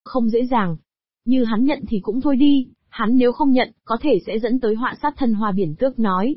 không dễ dàng. Như hắn nhận thì cũng thôi đi, hắn nếu không nhận, có thể sẽ dẫn tới họa sát thân. Hoa Biển Tước nói.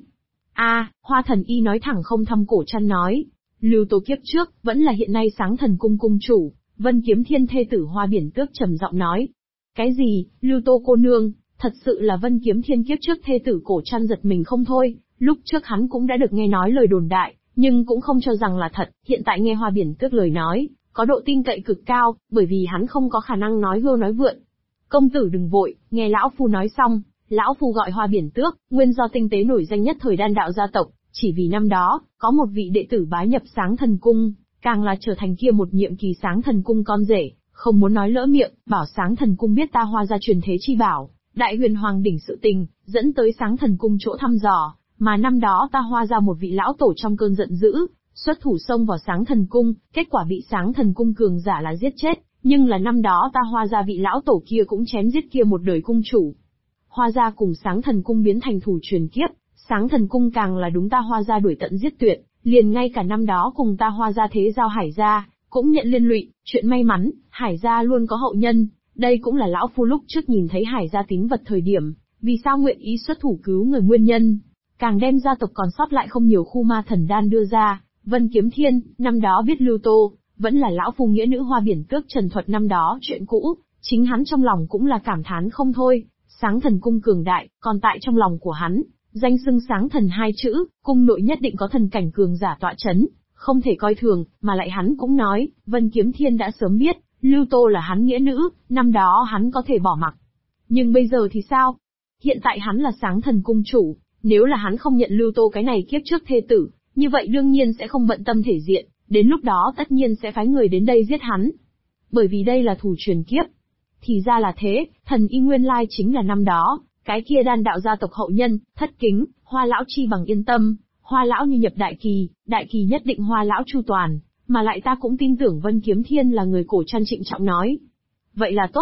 Hoa Thần Y nói thẳng không thăm cổ chăn nói. Lưu Tô kiếp trước, vẫn là hiện nay Sáng Thần Cung cung chủ, Vân Kiếm Thiên thê tử. Hoa Biển Tước trầm giọng nói. Cái gì, Lưu Tô cô nương, thật sự là Vân Kiếm Thiên kiếp trước thê tử? Cổ chăn giật mình không thôi, lúc trước hắn cũng đã được nghe nói lời đồn đại, nhưng cũng không cho rằng là thật, hiện tại nghe Hoa Biển Tước lời nói, có độ tin cậy cực cao, bởi vì hắn không có khả năng nói hưu nói vượn. Công tử đừng vội, nghe lão phu nói xong. Lão phu gọi Hoa Biển Tước, nguyên do tinh tế nổi danh nhất thời đan đạo gia tộc, chỉ vì năm đó, có một vị đệ tử bái nhập Sáng Thần Cung, càng là trở thành kia một nhiệm kỳ Sáng Thần Cung con rể, không muốn nói lỡ miệng, bảo Sáng Thần Cung biết ta Hoa gia truyền thế chi bảo, Đại Huyền Hoàng đỉnh sự tình, dẫn tới Sáng Thần Cung chỗ thăm dò, mà năm đó ta Hoa gia một vị lão tổ trong cơn giận dữ, xuất thủ xông vào Sáng Thần Cung, kết quả bị Sáng Thần Cung cường giả là giết chết, nhưng là năm đó ta Hoa gia vị lão tổ kia cũng chém giết kia một đời cung chủ. Hoa gia cùng Sáng Thần Cung biến thành thù truyền kiếp, Sáng Thần Cung càng là đúng ta Hoa gia đuổi tận giết tuyệt, liền ngay cả năm đó cùng ta Hoa gia thế giao Hải gia, cũng nhận liên lụy. Chuyện may mắn, Hải gia luôn có hậu nhân, đây cũng là lão phu lúc trước nhìn thấy Hải gia tín vật thời điểm, vì sao nguyện ý xuất thủ cứu người nguyên nhân, càng đem gia tộc còn sót lại không nhiều khu ma thần đan đưa ra. Vân Kiếm Thiên, năm đó biết Lưu Tô, vẫn là lão phu nghĩa nữ Hoa Biển Tước trần thuật năm đó chuyện cũ, chính hắn trong lòng cũng là cảm thán không thôi. Sáng Thần Cung cường đại, còn tại trong lòng của hắn, danh xưng Sáng Thần hai chữ, cung nội nhất định có thần cảnh cường giả tọa chấn, không thể coi thường, mà lại hắn cũng nói, Vân Kiếm Thiên đã sớm biết, Lưu Tô là hắn nghĩa nữ, năm đó hắn có thể bỏ mặc. Nhưng bây giờ thì sao? Hiện tại hắn là Sáng Thần Cung chủ, nếu là hắn không nhận Lưu Tô cái này kiếp trước thê tử, như vậy đương nhiên sẽ không bận tâm thể diện, đến lúc đó tất nhiên sẽ phái người đến đây giết hắn. Bởi vì đây là thù truyền kiếp. Thì ra là thế, thần y nguyên lai chính là năm đó, cái kia đan đạo gia tộc hậu nhân, thất kính, Hoa lão chi bằng yên tâm, Hoa lão như nhập đại kỳ nhất định Hoa lão chu toàn, mà lại ta cũng tin tưởng Vân Kiếm Thiên là người. Cổ chăn trịnh trọng nói. Vậy là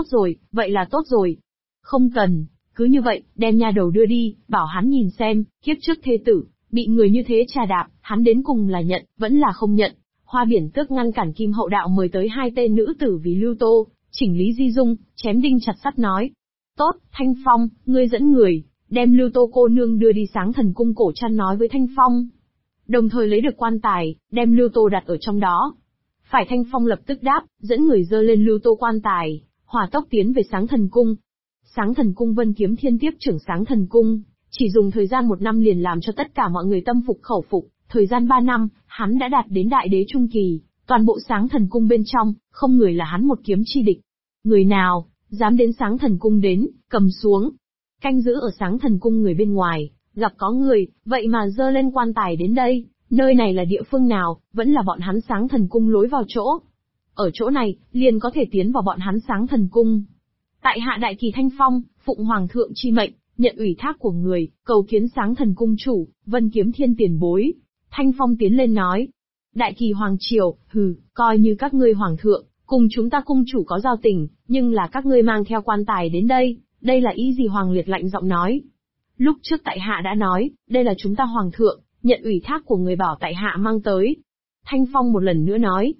tốt rồi. Không cần, cứ như vậy, đem nha đầu đưa đi, bảo hắn nhìn xem, kiếp trước thê tử, bị người như thế trà đạp, hắn đến cùng là nhận, vẫn là không nhận. Hoa Biển Tước ngăn cản Kim Hậu Đạo mời tới hai tên nữ tử vì Lưu Tô, chỉnh lý di dung, chém đinh chặt sắt nói. Tốt, Thanh Phong, ngươi dẫn người, đem Lưu Tô cô nương đưa đi Sáng Thần Cung. Cổ chăn nói với Thanh Phong. Đồng thời lấy được quan tài, đem Lưu Tô đặt ở trong đó. Phải. Thanh Phong lập tức đáp, dẫn người dơ lên Lưu Tô quan tài, hỏa tốc tiến về Sáng Thần Cung. Sáng Thần Cung Vân Kiếm Thiên tiếp trưởng Sáng Thần Cung, chỉ dùng thời gian 1 năm liền làm cho tất cả mọi người tâm phục khẩu phục, thời gian 3 năm, hắn đã đạt đến đại đế trung kỳ, toàn bộ Sáng Thần Cung bên trong, không người là hắn một kiếm chi địch. Người nào dám đến Sáng Thần Cung đến, cầm xuống. Canh giữ ở Sáng Thần Cung người bên ngoài, gặp có người, vậy mà dơ lên quan tài đến đây, nơi này là địa phương nào, vẫn là bọn hắn Sáng Thần Cung lối vào chỗ. Ở chỗ này, liền có thể tiến vào bọn hắn Sáng Thần Cung. Tại hạ đại kỳ Thanh Phong, phụng Hoàng thượng chi mệnh, nhận ủy thác của người, cầu kiến Sáng Thần Cung chủ, Vân Kiếm Thiên tiền bối. Thanh Phong tiến lên nói. Đại kỳ Hoàng triều, coi như các ngươi Hoàng thượng, cùng chúng ta cung chủ có giao tình, nhưng là các ngươi mang theo quan tài đến đây là ý gì? Hoàng Liệt lạnh giọng nói. Lúc trước tại hạ đã nói, đây là chúng ta Hoàng thượng, nhận ủy thác của người bảo tại hạ mang tới. Thanh Phong một lần nữa nói.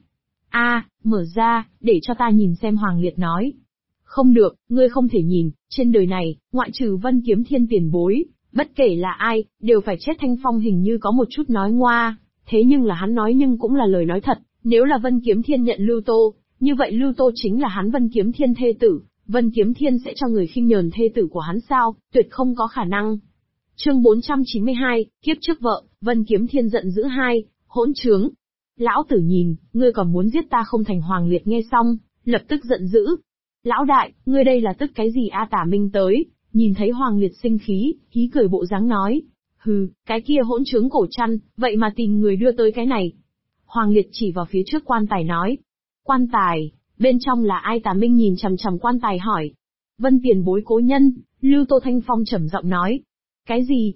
Mở ra, để cho ta nhìn xem. Hoàng Liệt nói. Không được, ngươi không thể nhìn, trên đời này, ngoại trừ Vân Kiếm Thiên tiền bối, bất kể là ai, đều phải chết. Thanh Phong hình như có một chút nói ngoa, thế nhưng là hắn nói nhưng cũng là lời nói thật, nếu là Vân Kiếm Thiên nhận Lưu Tô, như vậy Lưu Tô chính là hắn Vân Kiếm Thiên thê tử, Vân Kiếm Thiên sẽ cho người khinh nhờn thê tử của hắn sao? Tuyệt không có khả năng. Chương 492, kiếp trước vợ, Vân Kiếm Thiên giận dữ hai, hỗn trướng. Lão tử nhìn, ngươi còn muốn giết ta không thành? Hoàng Liệt nghe xong, lập tức giận dữ. Lão đại, ngươi đây là tức cái gì? Tả Minh tới, nhìn thấy Hoàng Liệt sinh khí, hí cười bộ dáng nói. Cái kia hỗn trướng Cổ Chăn, vậy mà tìm người đưa tới cái này. Hoàng Liệt chỉ vào phía trước quan tài nói. Quan tài, bên trong là ai? Tả Minh nhìn chằm chằm quan tài hỏi. Vân tiền bối cố nhân, Lưu Tô. Thanh Phong trầm giọng nói. Cái gì?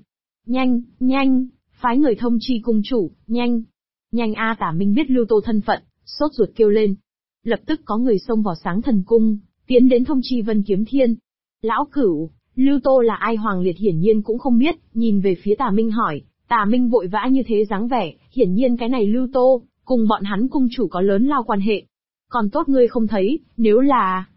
Nhanh, phái người thông chi cung chủ, nhanh. Tả Minh biết Lưu Tô thân phận, sốt ruột kêu lên. Lập tức có người xông vào Sáng Thần Cung, tiến đến thông chi Vân Kiếm Thiên. Lão Cửu, Lưu Tô là ai? Hoàng Liệt hiển nhiên cũng không biết, nhìn về phía Tả Minh hỏi. Tả Minh vội vã như thế dáng vẻ, hiển nhiên cái này Lưu Tô, cùng bọn hắn cung chủ có lớn lao quan hệ. Còn tốt ngươi không thấy, nếu là...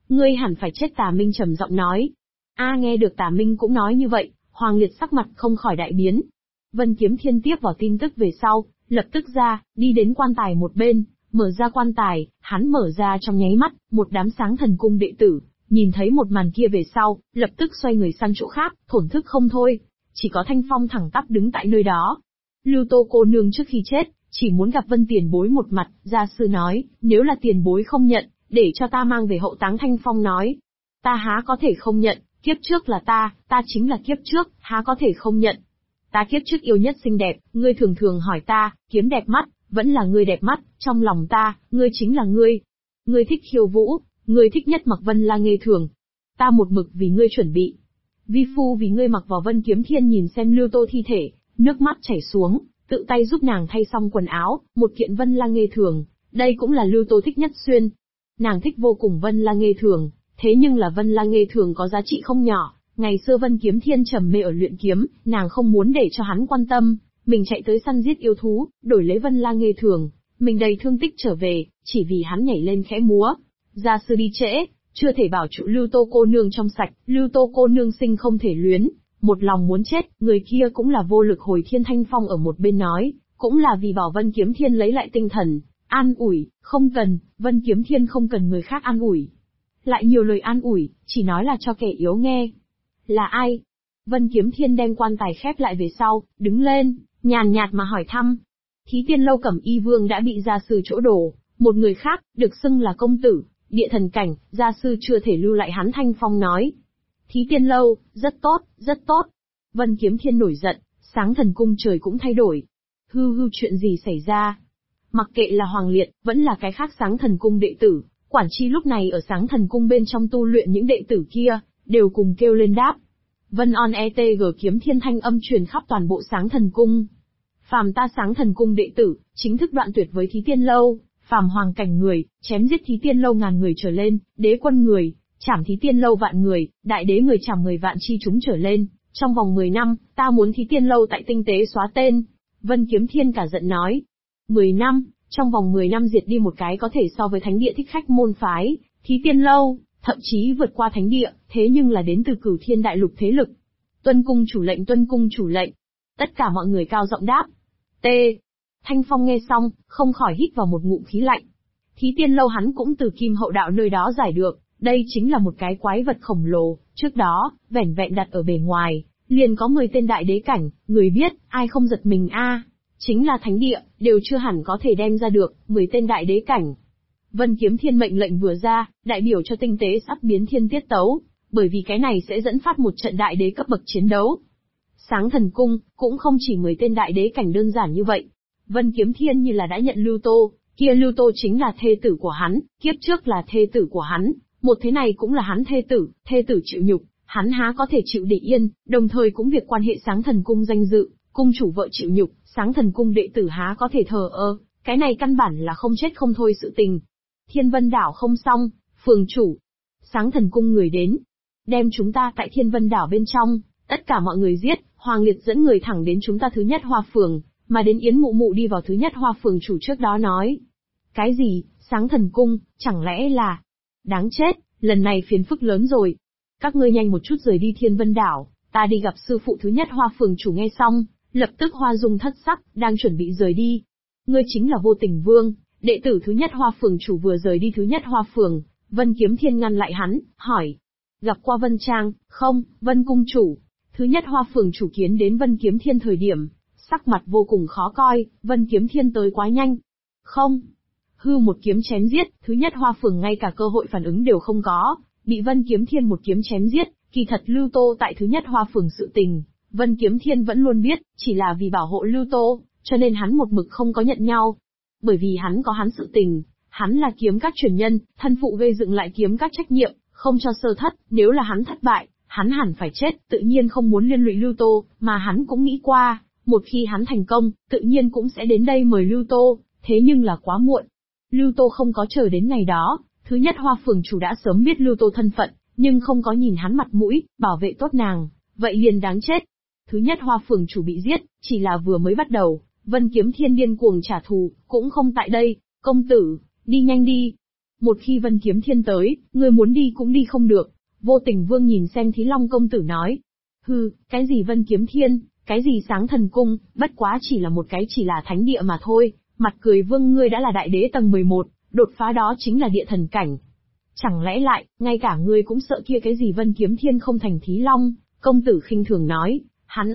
Ngươi hẳn phải chết. Tà Minh trầm giọng nói. Nghe được Tà Minh cũng nói như vậy, Hoàng Liệt sắc mặt không khỏi đại biến. Vân Kiếm Thiên tiếp vào tin tức về sau, lập tức đi đến quan tài một bên, mở ra quan tài, hắn mở ra trong nháy mắt, một đám Sáng Thần Cung đệ tử, nhìn thấy một màn kia về sau, lập tức xoay người sang chỗ khác, thổn thức không thôi. Chỉ có Thanh Phong thẳng tắp đứng tại nơi đó. Lưu Tô cô nương trước khi chết, chỉ muốn gặp Vân tiền bối một mặt, gia sư nói, nếu là tiền bối không nhận, để cho ta mang về hậu táng. Thanh Phong nói, ta há có thể không nhận, kiếp trước là ta chính là kiếp trước, há có thể không nhận. Ta kiếp trước yêu nhất xinh đẹp, ngươi thường thường hỏi ta, kiếm đẹp mắt, vẫn là ngươi đẹp mắt, trong lòng ta, ngươi chính là ngươi. Ngươi thích khiêu vũ, ngươi thích nhất mặc Vân La Nghê Thường. Ta một mực vì ngươi chuẩn bị. Vi phu vì ngươi mặc vào Vân Kiếm Thiên nhìn xem Lưu Tô thi thể, nước mắt chảy xuống, tự tay giúp nàng thay xong quần áo, một kiện Vân La Nghê Thường, đây cũng là Lưu Tô thích nhất xuyên. Nàng thích vô cùng Vân La Nghê Thường, thế nhưng là Vân La Nghê Thường có giá trị không nhỏ. Ngày xưa Vân Kiếm Thiên trầm mê ở luyện kiếm, nàng không muốn để cho hắn quan tâm, mình chạy tới săn giết yêu thú, đổi lấy Vân La Nghê Thường, mình đầy thương tích trở về, chỉ vì hắn nhảy lên khẽ múa. Gia sư đi trễ, chưa thể bảo trụ Lưu Tô cô nương trong sạch, Lưu Tô cô nương sinh không thể luyến, một lòng muốn chết, người kia cũng là vô lực hồi thiên. Thanh Phong ở một bên nói, cũng là vì bảo Vân Kiếm Thiên lấy lại tinh thần, an ủi, không cần, Vân Kiếm Thiên không cần người khác an ủi. Lại nhiều lời an ủi, chỉ nói là cho kẻ yếu nghe. Là ai? Vân Kiếm Thiên đem quan tài khép lại về sau, đứng lên, nhàn nhạt mà hỏi thăm. Thí Tiên Lâu Cẩm Y Vương đã bị gia sư chỗ đổ, một người khác, được xưng là công tử, địa thần cảnh, gia sư chưa thể lưu lại hắn. Thanh Phong nói. Thí Tiên Lâu, rất tốt, rất tốt. Vân Kiếm Thiên nổi giận, Sáng Thần Cung trời cũng thay đổi. Hư chuyện gì xảy ra? Mặc kệ là Hoàng Liệt, vẫn là cái khác Sáng Thần Cung đệ tử, quản chi lúc này ở Sáng Thần Cung bên trong tu luyện những đệ tử kia, đều cùng kêu lên đáp. Vân on etg kiếm thiên thanh âm truyền khắp toàn bộ Sáng Thần Cung. Phàm ta Sáng Thần Cung đệ tử, chính thức đoạn tuyệt với Thí Tiên Lâu, phàm hoàng cảnh người, chém giết Thí Tiên Lâu 1000 người trở lên, đế quân người, chảm Thí Tiên Lâu vạn người, đại đế người chảm 10 vạn chi chúng trở lên. Trong vòng 10 năm, ta muốn Thí Tiên Lâu tại tinh tế xóa tên. Vân Kiếm Thiên cả giận nói. 10 năm, trong vòng 10 năm diệt đi một cái có thể so với thánh địa thích khách môn phái, Thí Tiên Lâu, thậm chí vượt qua thánh địa, thế nhưng là đến từ Cửu Thiên đại lục thế lực. Tuân cung chủ lệnh, tuân cung chủ lệnh. Tất cả mọi người cao giọng đáp. T. Thanh Phong nghe xong, không khỏi hít vào một ngụm khí lạnh. Thí Tiên Lâu hắn cũng từ Kim Hậu Đạo nơi đó giải được, đây chính là một cái quái vật khổng lồ, trước đó, vẻn vẹn đặt ở bề ngoài, liền có 10 tên đại đế cảnh, người biết, ai không giật mình chính là thánh địa, đều chưa hẳn có thể đem ra được, 10 tên đại đế cảnh. Vân Kiếm Thiên mệnh lệnh vừa ra, đại biểu cho tinh tế sắp biến thiên tiết tấu, bởi vì cái này sẽ dẫn phát một trận đại đế cấp bậc chiến đấu. Sáng Thần Cung, cũng không chỉ 10 tên đại đế cảnh đơn giản như vậy. Vân Kiếm Thiên như là đã nhận Lưu Tô, kia Lưu Tô chính là thê tử của hắn, kiếp trước là thê tử của hắn, một thế này cũng là hắn thê tử chịu nhục, hắn há có thể chịu để yên, đồng thời cũng việc quan hệ Sáng Thần Cung danh dự, cung chủ vợ chịu nhục, Sáng Thần Cung đệ tử há có thể thờ ơ, cái này căn bản là không chết không thôi sự tình. Thiên Vân Đảo không xong, phường chủ. Sáng Thần Cung người đến. Đem chúng ta tại Thiên Vân Đảo bên trong, tất cả mọi người giết, Hoàng Liệt dẫn người thẳng đến chúng ta thứ nhất hoa phường, mà đến Yến Mụ Mụ đi vào thứ nhất hoa phường chủ trước đó nói. Cái gì, Sáng Thần Cung, chẳng lẽ là... Đáng chết, lần này phiền phức lớn rồi. Các ngươi nhanh một chút rời đi Thiên Vân Đảo, ta đi gặp sư phụ thứ nhất hoa phường chủ. Nghe xong, lập tức Hoa Dung thất sắc, đang chuẩn bị rời đi. Ngươi chính là Vô Tình Vương. Đệ tử thứ nhất hoa phường chủ vừa rời đi thứ nhất hoa phường, Vân Kiếm Thiên ngăn lại hắn, hỏi. Gặp qua Vân Trang, không, Vân Cung chủ. Thứ nhất hoa phường chủ kiến đến Vân Kiếm Thiên thời điểm, sắc mặt vô cùng khó coi, Vân Kiếm Thiên tới quá nhanh. Không. Hư một kiếm chém giết, thứ nhất hoa phường ngay cả cơ hội phản ứng đều không có, bị Vân Kiếm Thiên một kiếm chém giết. Kỳ thật Lưu Tô tại thứ nhất hoa phường sự tình, Vân Kiếm Thiên vẫn luôn biết, chỉ là vì bảo hộ Lưu Tô, cho nên hắn một mực không có nhận nhau. Bởi vì hắn có hắn sự tình, hắn là kiếm các truyền nhân, thân phụ gây dựng lại kiếm các trách nhiệm, không cho sơ thất, nếu là hắn thất bại, hắn hẳn phải chết, tự nhiên không muốn liên lụy Lưu Tô, mà hắn cũng nghĩ qua, một khi hắn thành công, tự nhiên cũng sẽ đến đây mời Lưu Tô, thế nhưng là quá muộn. Lưu Tô không có chờ đến ngày đó, thứ nhất hoa phường chủ đã sớm biết Lưu Tô thân phận, nhưng không có nhìn hắn mặt mũi, bảo vệ tốt nàng, vậy liền đáng chết. Thứ nhất hoa phường chủ bị giết, chỉ là vừa mới bắt đầu. Vân Kiếm Thiên điên cuồng trả thù, cũng không tại đây, công tử, đi nhanh đi. Một khi Vân Kiếm Thiên tới, ngươi muốn đi cũng đi không được. Vô Tình Vương nhìn xem Thí Long công tử nói. Hừ, cái gì Vân Kiếm Thiên, cái gì Sáng Thần Cung, bất quá chỉ là một cái chỉ là thánh địa mà thôi. Mặt cười Vương, ngươi đã là đại đế tầng 11, đột phá đó chính là địa thần cảnh. Chẳng lẽ lại, ngay cả ngươi cũng sợ kia cái gì Vân Kiếm Thiên không thành Thí Long? Công tử khinh thường nói, hắn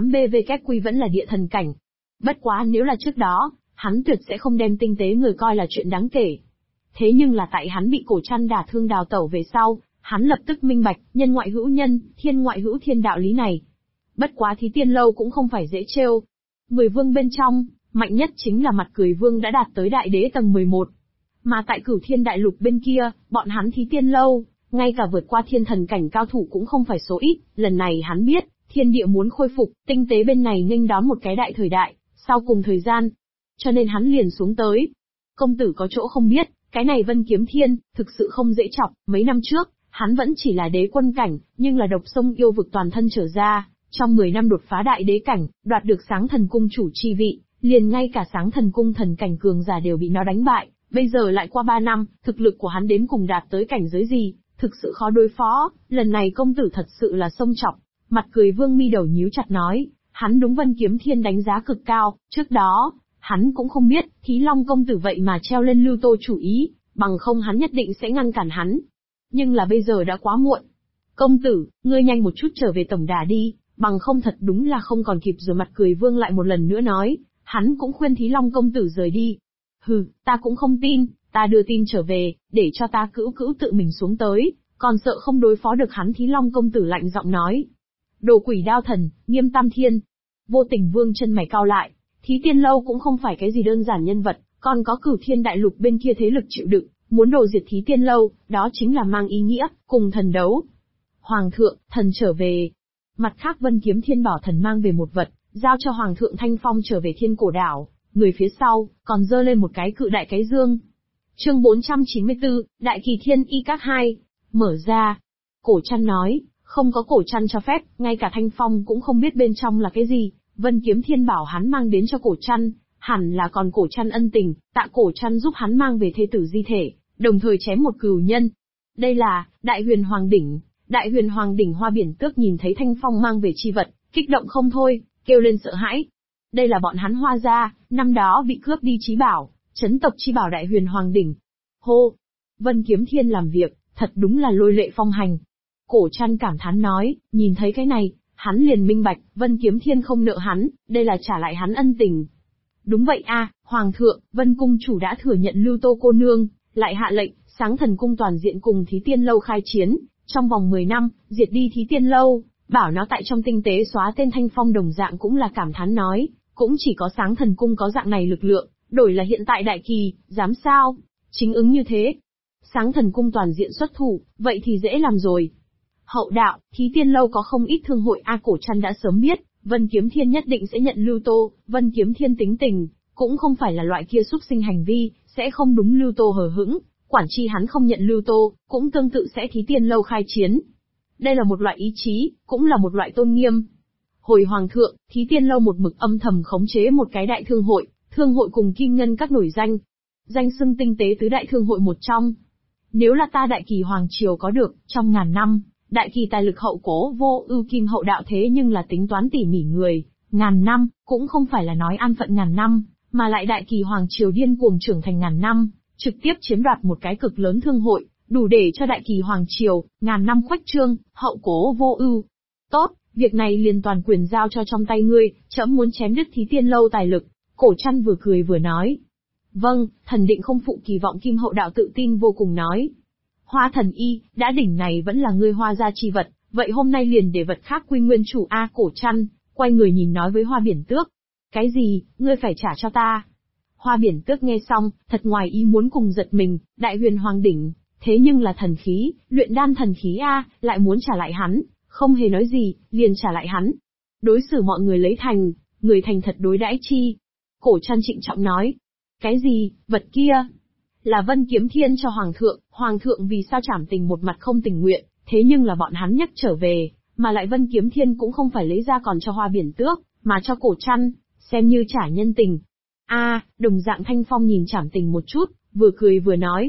O8BVQ vẫn là địa thần cảnh. Bất quá nếu là trước đó, hắn tuyệt sẽ không đem tinh tế người coi là chuyện đáng kể. Thế nhưng là tại hắn bị cổ trăn đả thương đào tẩu về sau, hắn lập tức minh bạch, nhân ngoại hữu nhân, thiên ngoại hữu thiên đạo lý này. Bất quá Thí Tiên Lâu cũng không phải dễ trêu. 10 vương bên trong, mạnh nhất chính là Mặt Cười Vương đã đạt tới đại đế tầng 11. Mà tại Cửu Thiên Đại Lục bên kia, bọn hắn Thí Tiên Lâu, ngay cả vượt qua thiên thần cảnh cao thủ cũng không phải số ít, lần này hắn biết, thiên địa muốn khôi phục, tinh tế bên này nghênh đón một cái đại thời đại, sau cùng thời gian. Cho nên hắn liền xuống tới. Công tử có chỗ không biết, cái này Vân Kiếm Thiên, thực sự không dễ chọc, mấy năm trước, hắn vẫn chỉ là đế quân cảnh, nhưng là độc sông yêu vực toàn thân trở ra, trong 10 năm đột phá đại đế cảnh, đoạt được Sáng Thần Cung chủ chi vị, liền ngay cả Sáng Thần Cung thần cảnh cường giả đều bị nó đánh bại, bây giờ lại qua 3 năm, thực lực của hắn đến cùng đạt tới cảnh giới gì, thực sự khó đối phó, lần này công tử thật sự là sông chọc. Mặt Cười Vương mi đầu nhíu chặt nói, hắn đúng Vân Kiếm Thiên đánh giá cực cao, trước đó, hắn cũng không biết, Thí Long công tử vậy mà treo lên Lưu Tô chủ ý, bằng không hắn nhất định sẽ ngăn cản hắn. Nhưng là bây giờ đã quá muộn. Công tử, ngươi nhanh một chút trở về tổng đà đi, bằng không thật đúng là không còn kịp rồi. Mặt Cười Vương lại một lần nữa nói, hắn cũng khuyên Thí Long công tử rời đi. Hừ, ta cũng không tin, ta đưa tin trở về, để cho ta cữu tự mình xuống tới, còn sợ không đối phó được hắn. Thí Long công tử lạnh giọng nói. Đồ Quỷ Đao Thần, Nghiêm Tam Thiên. Vô Tình Vương chân mày cau lại, Thí Tiên Lâu cũng không phải cái gì đơn giản nhân vật, còn có Cửu Thiên Đại Lục bên kia thế lực chịu đựng, muốn đồ diệt Thí Tiên Lâu, đó chính là mang ý nghĩa, cùng thần đấu. Hoàng thượng, thần trở về. Mặt khác Vân Kiếm Thiên bảo thần mang về một vật, giao cho Hoàng thượng Thanh Phong trở về Thiên Cổ Đảo, người phía sau, còn giơ lên một cái cự đại cái dương. Chương 494, Đại Kỳ Thiên Y Các 2, mở ra. Cổ Trăn nói, không có Cổ Trăn cho phép, ngay cả Thanh Phong cũng không biết bên trong là cái gì. Vân Kiếm Thiên bảo hắn mang đến cho Cổ Trăn, hẳn là còn Cổ Trăn ân tình, tạ Cổ Trăn giúp hắn mang về thê tử di thể, đồng thời chém một cừu nhân. Đây là Đại Huyền Hoàng đỉnh. Đại Huyền Hoàng đỉnh Hoa Biển Tước nhìn thấy Thanh Phong mang về chi vật, kích động không thôi, kêu lên sợ hãi. Đây là bọn hắn Hoa gia, năm đó bị cướp đi chí bảo, chấn tộc chi bảo Đại Huyền Hoàng đỉnh. Hô! Vân Kiếm Thiên làm việc, thật đúng là lôi lệ phong hành. Cổ Trăn cảm thán nói, nhìn thấy cái này, hắn liền minh bạch, Vân Kiếm Thiên không nợ hắn, đây là trả lại hắn ân tình. Đúng vậy a, Hoàng thượng, Vân Cung chủ đã thừa nhận Lưu Tô cô nương, lại hạ lệnh, Sáng Thần Cung toàn diện cùng Thí Tiên Lâu khai chiến, trong vòng 10 năm, diệt đi Thí Tiên Lâu, bảo nó tại trong tinh tế xóa tên. Thanh Phong đồng dạng cũng là cảm thán nói, cũng chỉ có Sáng Thần Cung có dạng này lực lượng, đổi là hiện tại Đại Kỳ, dám sao? Chính ứng như thế. Sáng Thần Cung toàn diện xuất thủ, vậy thì dễ làm rồi. Hậu đạo, Thí Tiên Lâu có không ít thương hội. Cổ Trăn đã sớm biết, Vân Kiếm Thiên nhất định sẽ nhận Lưu Tô. Vân Kiếm Thiên tính tình, cũng không phải là loại kia xúc sinh hành vi, sẽ không đúng Lưu Tô hờ hững. Quản chi hắn không nhận Lưu Tô, cũng tương tự sẽ Thí Tiên Lâu khai chiến. Đây là một loại ý chí, cũng là một loại tôn nghiêm. Hồi Hoàng thượng, Thí Tiên Lâu một mực âm thầm khống chế một cái đại thương hội cùng Kim Ngân các nổi danh. Danh xưng tinh tế tứ đại thương hội một trong. Nếu là ta Đại Kỳ Hoàng Triều có được, trong ngàn năm, Đại Kỳ tài lực hậu cố vô ưu kim hậu đạo thế nhưng là tính toán tỉ mỉ người, ngàn năm, cũng không phải là nói an phận ngàn năm, mà lại Đại Kỳ Hoàng Triều điên cuồng trưởng thành ngàn năm, trực tiếp chiếm đoạt một cái cực lớn thương hội, đủ để cho Đại Kỳ Hoàng Triều, ngàn năm khuếch trương, hậu cố vô ưu. Tốt, việc này liền toàn quyền giao cho trong tay ngươi, trẫm muốn chém đứt Thí Tiên Lâu tài lực. Cổ Trăn vừa cười vừa nói. Vâng, thần định không phụ kỳ vọng. Kim hậu đạo tự tin vô cùng nói. Hoa thần y, đã đỉnh này vẫn là ngươi Hoa gia chi vật, vậy hôm nay liền để vật khác quy nguyên chủ. Cổ Trăn, quay người nhìn nói với Hoa Biển Tước. Cái gì, ngươi phải trả cho ta? Hoa Biển Tước nghe xong, thật ngoài ý muốn cùng giật mình, Đại Huyền Hoàng đỉnh, thế nhưng là thần khí, luyện đan thần khí lại muốn trả lại hắn, không hề nói gì, liền trả lại hắn. Đối xử mọi người lấy thành, người thành thật đối đãi chi. Cổ Trăn trịnh trọng nói. Cái gì, vật kia? Là Vân Kiếm Thiên cho Hoàng thượng vì sao trảm tình một mặt không tình nguyện, thế nhưng là bọn hắn nhắc trở về, mà lại Vân Kiếm Thiên cũng không phải lấy ra còn cho Hoa Biển Tước, mà cho Cổ Trăn, xem như trả nhân tình. Đồng dạng Thanh Phong nhìn trảm tình một chút, vừa cười vừa nói.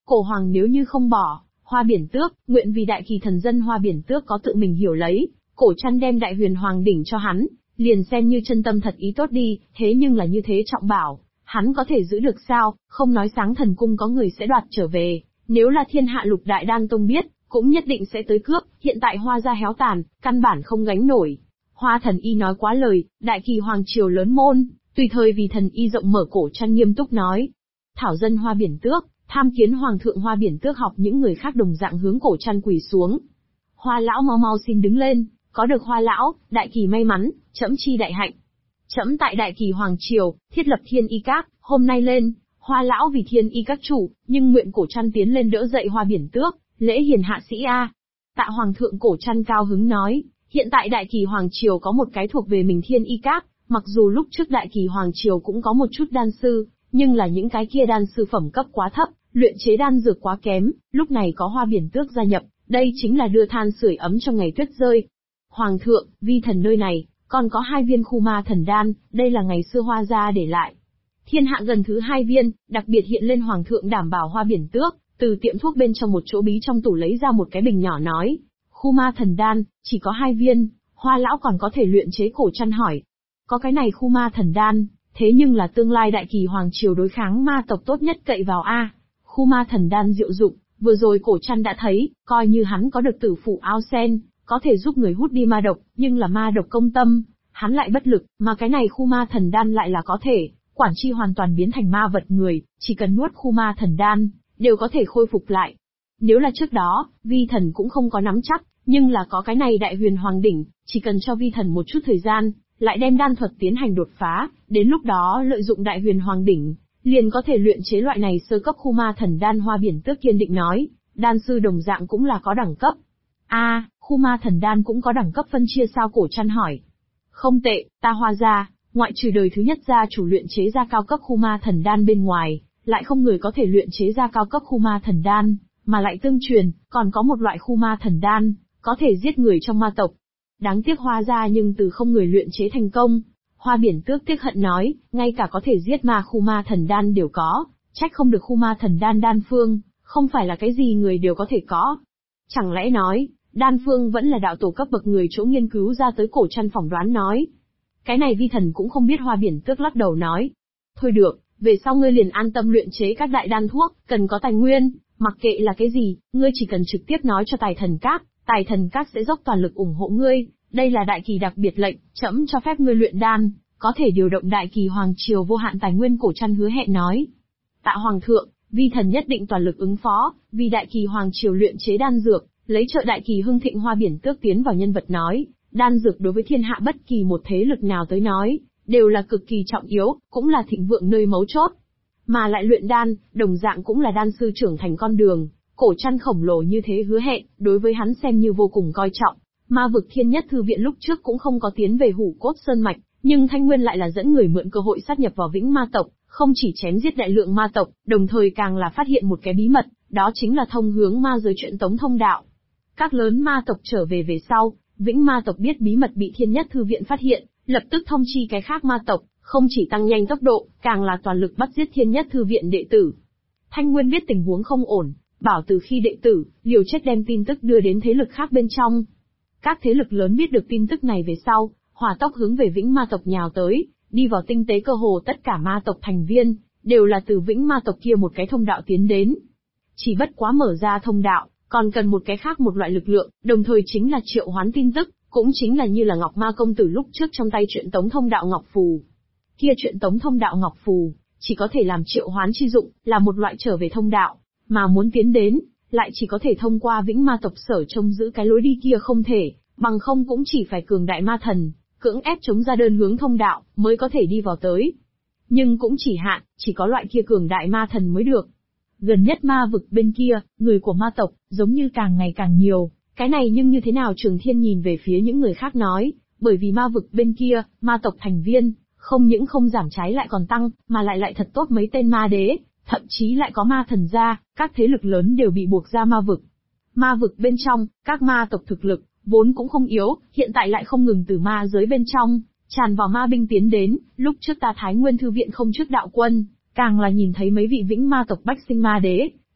Cổ hoàng nếu như không bỏ, Hoa Biển Tước, nguyện vì đại kỳ thần dân Hoa Biển Tước có tự mình hiểu lấy, Cổ Trăn đem đại huyền hoàng đỉnh cho hắn, liền xem như chân tâm thật ý tốt đi, thế nhưng là như thế trọng bảo, hắn có thể giữ được sao, không nói sáng thần cung có người sẽ đoạt trở về, nếu là thiên hạ lục đại đan tông biết, cũng nhất định sẽ tới cướp, hiện tại Hoa gia héo tàn, căn bản không gánh nổi. Hoa thần y nói quá lời, đại kỳ hoàng triều lớn môn, tùy thời vì thần y rộng mở. Cổ Trăn nghiêm túc nói. Thảo dân Hoa Biển Tước, tham kiến hoàng thượng. Hoa Biển Tước học những người khác đồng dạng hướng Cổ Trăn quỳ xuống. Hoa lão mau mau xin đứng lên, có được Hoa lão, đại kỳ may mắn, trẫm chi đại hạnh. Trẫm tại đại kỳ hoàng triều, thiết lập thiên y các, hôm nay lên, Hoa lão vì thiên y các chủ, nhưng nguyện. Cổ Trăn tiến lên đỡ dậy Hoa Biển Tước, lễ hiền hạ sĩ a. Tạ hoàng thượng. Cổ Trăn cao hứng nói, hiện tại đại kỳ hoàng triều có một cái thuộc về mình thiên y các, mặc dù lúc trước đại kỳ hoàng triều cũng có một chút đan sư, nhưng là những cái kia đan sư phẩm cấp quá thấp, luyện chế đan dược quá kém, lúc này có Hoa Biển Tước gia nhập, đây chính là đưa than sưởi ấm trong ngày tuyết rơi. Hoàng thượng, vi thần nơi này, còn có 2 viên khu ma thần đan, đây là ngày xưa Hoa gia để lại. Thiên hạ gần thứ 2 viên, đặc biệt hiện lên hoàng thượng đảm bảo Hoa Biển Tước, từ tiệm thuốc bên trong một chỗ bí trong tủ lấy ra một cái bình nhỏ nói. Khu ma thần đan, chỉ có 2 viên, Hoa lão còn có thể luyện chế. Cổ Trăn hỏi. Có cái này khu ma thần đan, thế nhưng là tương lai đại kỳ hoàng triều đối kháng ma tộc tốt nhất cậy vào a. Khu ma thần đan diệu dụng, vừa rồi Cổ Trăn đã thấy, coi như hắn có được tử phụ ao sen, có thể giúp người hút đi ma độc, nhưng là ma độc công tâm, hắn lại bất lực, mà cái này khu ma thần đan lại là có thể, quản chi hoàn toàn biến thành ma vật người, chỉ cần nuốt khu ma thần đan, đều có thể khôi phục lại. Nếu là trước đó, vi thần cũng không có nắm chắc, nhưng là có cái này đại huyền hoàng đỉnh, chỉ cần cho vi thần một chút thời gian, lại đem đan thuật tiến hành đột phá, đến lúc đó lợi dụng đại huyền hoàng đỉnh, liền có thể luyện chế loại này sơ cấp khu ma thần đan. Hoa Biển Tước kiên định nói, đan sư đồng dạng cũng là có đẳng cấp. A, khu ma thần đan cũng có đẳng cấp phân chia sao? Cổ Trăn hỏi. Không tệ, ta Hoa gia, ngoại trừ đời thứ nhất gia chủ luyện chế ra cao cấp khu ma thần đan bên ngoài, lại không người có thể luyện chế ra cao cấp khu ma thần đan, mà lại tương truyền, còn có một loại khu ma thần đan, có thể giết người trong ma tộc. Đáng tiếc Hoa gia nhưng từ không người luyện chế thành công. Hoa Biển Tước tiếc hận nói, ngay cả có thể giết ma khu ma thần đan đều có, trách không được khu ma thần đan đan phương, không phải là cái gì người đều có thể có. Chẳng lẽ nói, đan phương vẫn là đạo tổ cấp bậc người chỗ nghiên cứu ra tới? Cổ Trăn phỏng đoán nói. Cái này vi thần cũng không biết. Hoa Biển Tước lắc đầu nói. Thôi được, về sau ngươi liền an tâm luyện chế các đại đan thuốc, cần có tài nguyên, mặc kệ là cái gì, ngươi chỉ cần trực tiếp nói cho Tài Thần Các, Tài Thần Các sẽ dốc toàn lực ủng hộ ngươi, đây là đại kỳ đặc biệt lệnh, trẫm cho phép ngươi luyện đan, có thể điều động đại kỳ hoàng triều vô hạn tài nguyên. Cổ Trăn hứa hẹn nói. Tạ hoàng thượng, vi thần nhất định toàn lực ứng phó, vì đại kỳ hoàng triều luyện chế đan dược, lấy trợ đại kỳ hưng thịnh. Hoa Biển Tước tiến vào nhân vật nói, đan dược đối với thiên hạ bất kỳ một thế lực nào tới nói, đều là cực kỳ trọng yếu, cũng là thịnh vượng nơi mấu chốt. Mà lại luyện đan, đồng dạng cũng là đan sư trưởng thành con đường. Cổ Trăn khổng lồ như thế hứa hẹn, đối với hắn xem như vô cùng coi trọng. Ma vực thiên nhất thư viện lúc trước cũng không có tiến về Hủ Cốt Sơn Mạch, nhưng Thanh Nguyên lại là dẫn người mượn cơ hội sát nhập vào Vĩnh Ma tộc, không chỉ chém giết đại lượng ma tộc, đồng thời càng là phát hiện một cái bí mật, đó chính là thông hướng ma giới truyện tống thông đạo. Các lớn ma tộc trở về sau, Vĩnh Ma tộc biết bí mật bị thiên nhất thư viện phát hiện, lập tức thông chi cái khác ma tộc, không chỉ tăng nhanh tốc độ, càng là toàn lực bắt giết thiên nhất thư viện đệ tử. Thanh Nguyên biết tình huống không ổn, bảo từ khi đệ tử, liều chết đem tin tức đưa đến thế lực khác bên trong. Các thế lực lớn biết được tin tức này về sau, hỏa tốc hướng về Vĩnh Ma tộc nhào tới, đi vào tinh tế. Cơ hồ tất cả ma tộc thành viên, đều là từ Vĩnh Ma tộc kia một cái thông đạo tiến đến. Chỉ bất quá mở ra thông đạo, còn cần một cái khác một loại lực lượng, đồng thời chính là triệu hoán tin tức, cũng chính là như là Ngọc Ma công tử lúc trước trong tay truyện tống thông đạo Ngọc Phù. Kia truyện tống thông đạo Ngọc Phù, chỉ có thể làm triệu hoán chi dụng, là một loại trở về thông đạo, mà muốn tiến đến, lại chỉ có thể thông qua Vĩnh Ma tộc sở trông giữ cái lối đi kia không thể, bằng không cũng chỉ phải cường đại ma thần, cưỡng ép chống ra đơn hướng thông đạo, mới có thể đi vào tới. Nhưng cũng chỉ hạn, chỉ có loại kia cường đại ma thần mới được. Gần nhất ma vực bên kia, người của ma tộc, giống như càng ngày càng nhiều, cái này nhưng như thế nào? Trường Thiên nhìn về phía những người khác nói, bởi vì ma vực bên kia, ma tộc thành viên, không những không giảm trái lại còn tăng, mà lại thật tốt mấy tên ma đế, thậm chí lại có ma thần gia, các thế lực lớn đều bị buộc ra ma vực. Ma vực bên trong, các ma tộc thực lực, vốn cũng không yếu, hiện tại lại không ngừng từ ma giới bên trong, tràn vào ma binh tiến đến, lúc trước ta Thái Nguyên thư viện không trước đạo quân, càng là nhìn thấy mấy vị Vĩnh Ma tộc bách sinh ma đế,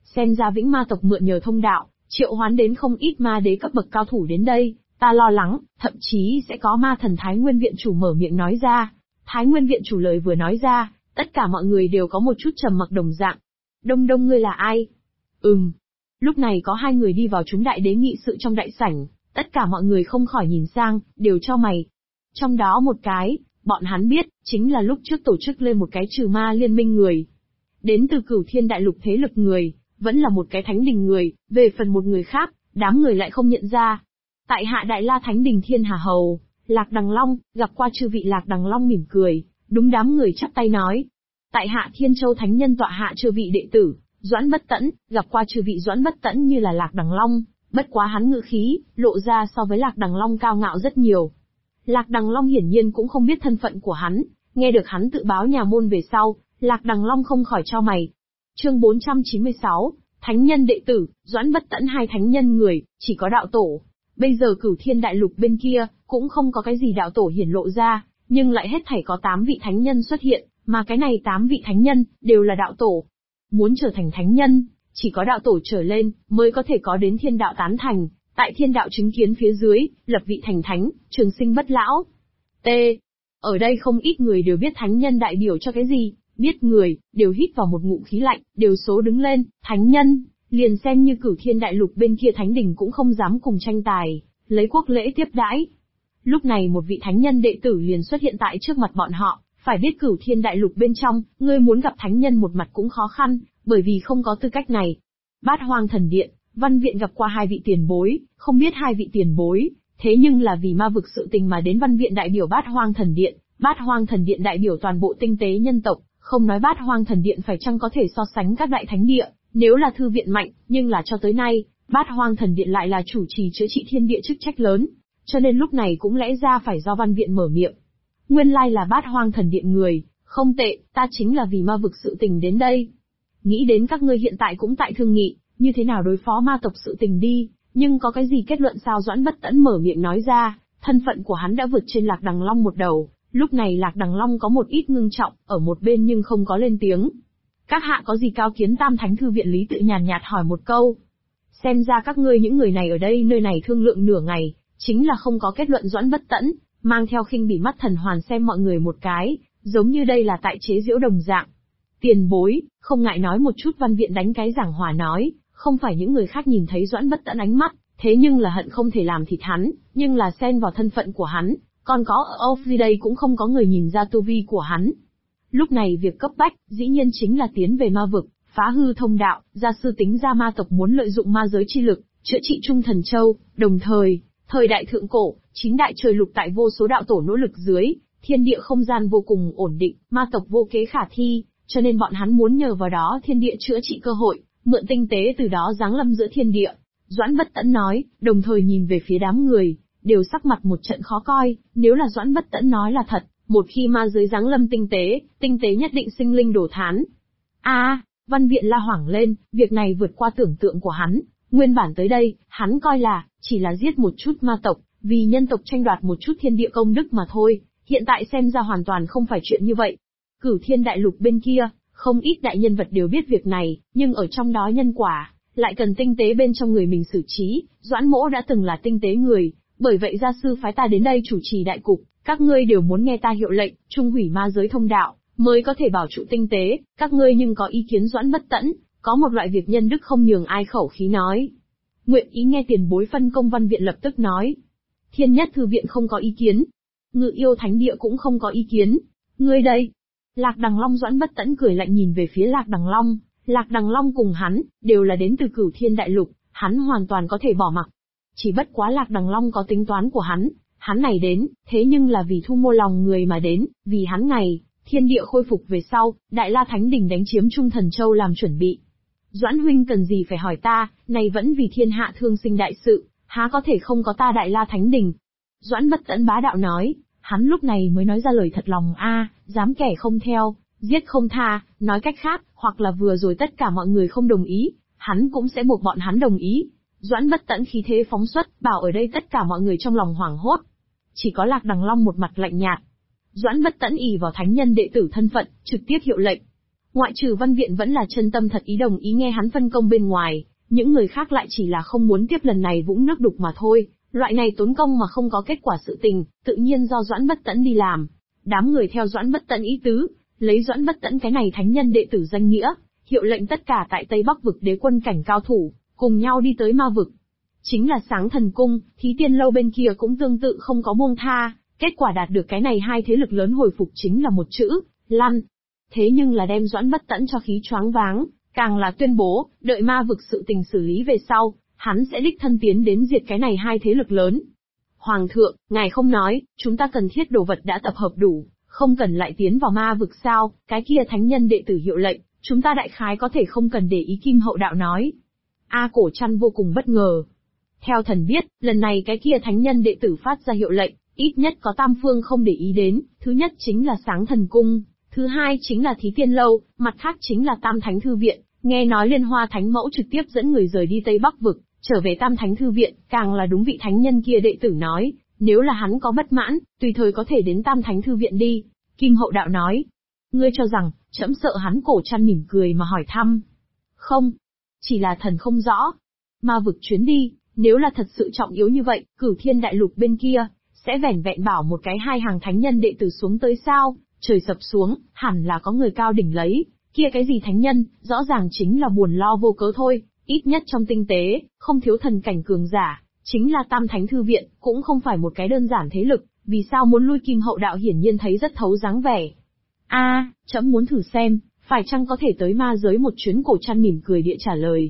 Xem ra Vĩnh Ma tộc mượn nhờ thông đạo, triệu hoán đến không ít ma đế cấp bậc cao thủ đến đây, ta lo lắng, thậm chí sẽ có ma thần Thái Nguyên viện chủ mở miệng nói ra. Thái Nguyên viện chủ lời vừa nói ra, tất cả mọi người đều có một chút trầm mặc đồng dạng. Đông Đông ngươi là ai? Lúc này có hai người đi vào chúng đại đế nghị sự trong đại sảnh, tất cả mọi người không khỏi nhìn sang, đều cho mày. Trong đó một cái, bọn hắn biết, chính là lúc trước tổ chức lên một cái trừ ma liên minh người. Đến từ Cửu Thiên Đại Lục thế lực người, vẫn là một cái thánh đình người, về phần một người khác, đám người lại không nhận ra. Tại hạ Đại La Thánh Đình Thiên Hà Hầu, Lạc Đằng Long, gặp qua chư vị. Lạc Đằng Long mỉm cười, đúng đám người chắp tay nói. Tại hạ Thiên Châu Thánh Nhân tọa hạ chư vị đệ tử, Doãn Bất Tẫn, gặp qua chư vị. Doãn Bất Tẫn như là Lạc Đằng Long, bất quá hắn ngữ khí, lộ ra so với Lạc Đằng Long cao ngạo rất nhiều. Lạc Đằng Long hiển nhiên cũng không biết thân phận của hắn, nghe được hắn tự báo nhà môn về sau, Lạc Đằng Long không khỏi chau mày. Chương 496, Thánh Nhân đệ tử, Doãn Bất Tẫn hai thánh nhân người, chỉ có đạo tổ. Bây giờ Cửu Thiên Đại Lục bên kia, cũng không có cái gì đạo tổ hiển lộ ra, nhưng lại hết thảy có 8 vị thánh nhân xuất hiện, mà cái này 8 vị thánh nhân, đều là đạo tổ. Muốn trở thành thánh nhân, chỉ có đạo tổ trở lên, mới có thể có đến thiên đạo tán thành, tại thiên đạo chứng kiến phía dưới, lập vị thành thánh, trường sinh bất lão. Ở đây không ít người đều biết thánh nhân đại biểu cho cái gì, biết người, đều hít vào một ngụm khí lạnh, đều số đứng lên, thánh nhân, liền xem như Cửu Thiên Đại Lục bên kia thánh đỉnh cũng không dám cùng tranh tài, lấy quốc lễ tiếp đãi. Lúc này một vị thánh nhân đệ tử liền xuất hiện tại trước mặt bọn họ, phải biết Cửu Thiên Đại Lục bên trong, ngươi muốn gặp thánh nhân một mặt cũng khó khăn, bởi vì không có tư cách này. Bát Hoang Thần Điện, Văn Viện gặp qua hai vị tiền bối, không biết hai vị tiền bối, thế nhưng là vì ma vực sự tình mà đến Văn Viện đại biểu Bát Hoang Thần Điện. Bát Hoang Thần Điện đại biểu toàn bộ tinh tế nhân tộc, không nói Bát Hoang Thần Điện phải chăng có thể so sánh các đại thánh địa, nếu là thư viện mạnh, nhưng là cho tới nay, Bát Hoang Thần Điện lại là chủ trì chữa trị thiên địa chức trách lớn, cho nên lúc này cũng lẽ ra phải do Văn Viện mở miệng. Nguyên lai là Bát Hoang Thần Điện người, không tệ, ta chính là vì ma vực sự tình đến đây. Nghĩ đến các ngươi hiện tại cũng tại thương nghị, như thế nào đối phó ma tộc sự tình đi, nhưng có cái gì kết luận sao? Doãn Bất Tẫn mở miệng nói ra, thân phận của hắn đã vượt trên Lạc Đằng Long một đầu, lúc này Lạc Đằng Long có một ít ngưng trọng, ở một bên nhưng không có lên tiếng. Các hạ có gì cao kiến? Tam Thánh Thư Viện Lý Tự nhàn nhạt hỏi một câu. Xem ra các ngươi những người này ở đây nơi này thương lượng nửa ngày, chính là không có kết luận. Doãn Bất Tẫn mang theo khinh bỉ mắt thần hoàn xem mọi người một cái, giống như đây là tại chế giễu đồng dạng. Tiền bối, không ngại nói một chút. Văn Viện đánh cái giảng hòa nói, không phải những người khác nhìn thấy Doãn Bất Tẫn ánh mắt, thế nhưng là hận không thể làm thịt hắn, nhưng là xen vào thân phận của hắn, còn có ở Ophir đây cũng không có người nhìn ra tu vi của hắn. Lúc này việc cấp bách, dĩ nhiên chính là tiến về ma vực, phá hư thông đạo. Gia sư tính ra ma tộc muốn lợi dụng ma giới chi lực, chữa trị Trung Thần Châu, đồng thời, thời đại thượng cổ, 9 đại trời lục tại vô số đạo tổ nỗ lực dưới, thiên địa không gian vô cùng ổn định, ma tộc vô kế khả thi, cho nên bọn hắn muốn nhờ vào đó thiên địa chữa trị cơ hội, mượn tinh tế từ đó giáng lâm giữa thiên địa. Doãn Bất Tẫn nói, đồng thời nhìn về phía đám người, đều sắc mặt một trận khó coi, nếu là Doãn Bất Tẫn nói là thật, một khi ma giới giáng lâm tinh tế nhất định sinh linh đổ thán. Văn Viện la hoảng lên, việc này vượt qua tưởng tượng của hắn, nguyên bản tới đây, hắn coi là, chỉ là giết một chút ma tộc, vì nhân tộc tranh đoạt một chút thiên địa công đức mà thôi, hiện tại xem ra hoàn toàn không phải chuyện như vậy. Cửu Thiên Đại Lục bên kia, không ít đại nhân vật đều biết việc này, nhưng ở trong đó nhân quả, lại cần tinh tế bên trong người mình xử trí. Doãn Mỗ đã từng là tinh tế người, bởi vậy gia sư phái ta đến đây chủ trì đại cục, các ngươi đều muốn nghe ta hiệu lệnh, trung hủy ma giới thông đạo, mới có thể bảo trụ tinh tế, các ngươi nhưng có ý kiến? Doãn Bất Tẫn, có một loại việc nhân đức không nhường ai khẩu khí nói. Nguyện ý nghe tiền bối phân công. Văn Viện lập tức nói. Thiên Nhất Thư Viện không có ý kiến. Ngự Yêu Thánh Địa cũng không có ý kiến. Ngươi đây? Lạc Đằng Long. Doãn Bất Tẫn cười lạnh nhìn về phía Lạc Đằng Long. Lạc Đằng Long cùng hắn, đều là đến từ Cửu Thiên Đại Lục, hắn hoàn toàn có thể bỏ mặc. Chỉ bất quá Lạc Đằng Long có tính toán của hắn này đến, thế nhưng là vì thu mua lòng người mà đến, vì hắn ngày, thiên địa khôi phục về sau, Đại La Thánh Đình đánh chiếm Trung Thần Châu làm chuẩn bị. Doãn huynh cần gì phải hỏi ta, này vẫn vì thiên hạ thương sinh đại sự, há có thể không có ta Đại La Thánh Đình. Doãn Bất Tẫn bá đạo nói, hắn lúc này mới nói ra lời thật lòng. Dám kẻ không theo, giết không tha, nói cách khác, hoặc là vừa rồi tất cả mọi người không đồng ý, hắn cũng sẽ buộc bọn hắn đồng ý. Doãn Bất Tẫn khí thế phóng xuất, bảo ở đây tất cả mọi người trong lòng hoảng hốt. Chỉ có Lạc Đằng Long một mặt lạnh nhạt. Doãn Bất Tẫn ỷ vào thánh nhân đệ tử thân phận, trực tiếp hiệu lệnh. Ngoại trừ Văn Viện vẫn là chân tâm thật ý đồng ý nghe hắn phân công bên ngoài, những người khác lại chỉ là không muốn tiếp lần này vũng nước đục mà thôi. Loại này tốn công mà không có kết quả sự tình, tự nhiên do Doãn Bất Tẫn đi làm. Đám người theo Doãn Bất Tẫn ý tứ, lấy Doãn Bất Tẫn cái này thánh nhân đệ tử danh nghĩa, hiệu lệnh tất cả tại Tây Bắc vực đế quân cảnh cao thủ, cùng nhau đi tới ma vực. Chính là Sáng Thần Cung, Thí Tiên Lâu bên kia cũng tương tự không có buông tha, kết quả đạt được cái này hai thế lực lớn hồi phục chính là một chữ, lăn. Thế nhưng là đem Doãn Bất Tẫn cho khí choáng váng, càng là tuyên bố, đợi ma vực sự tình xử lý về sau, hắn sẽ đích thân tiến đến diệt cái này hai thế lực lớn. Hoàng thượng, ngài không nói, chúng ta cần thiết đồ vật đã tập hợp đủ, không cần lại tiến vào ma vực sao, cái kia thánh nhân đệ tử hiệu lệnh, chúng ta đại khái có thể không cần để ý Kim Hậu Đạo nói. Cổ Trăn vô cùng bất ngờ. Theo thần biết, lần này cái kia thánh nhân đệ tử phát ra hiệu lệnh, ít nhất có tam phương không để ý đến, thứ nhất chính là Sáng Thần Cung, thứ hai chính là Thí Tiên Lâu, mặt khác chính là Tam Thánh Thư Viện, nghe nói Liên Hoa Thánh Mẫu trực tiếp dẫn người rời đi Tây Bắc vực, trở về Tam Thánh Thư Viện, càng là đúng vị thánh nhân kia đệ tử nói, nếu là hắn có bất mãn, tùy thời có thể đến Tam Thánh Thư Viện đi. Kim Hậu Đạo nói, ngươi cho rằng, trẫm sợ hắn? Cổ Trăn mỉm cười mà hỏi thăm. Không, chỉ là thần không rõ. Ma vực chuyến đi, nếu là thật sự trọng yếu như vậy, Cửu Thiên Đại Lục bên kia, sẽ vẻn vẹn bảo một cái hai hàng thánh nhân đệ tử xuống tới sao? Trời sập xuống, hẳn là có người cao đỉnh lấy, kia cái gì thánh nhân, rõ ràng chính là buồn lo vô cớ thôi, ít nhất trong tinh tế, không thiếu thần cảnh cường giả, chính là Tam Thánh Thư Viện, cũng không phải một cái đơn giản thế lực, vì sao muốn lui? Kim Hậu Đạo hiển nhiên thấy rất thấu dáng vẻ. Trẫm muốn thử xem, phải chăng có thể tới ma giới một chuyến? Cổ Trăn mỉm cười địa trả lời.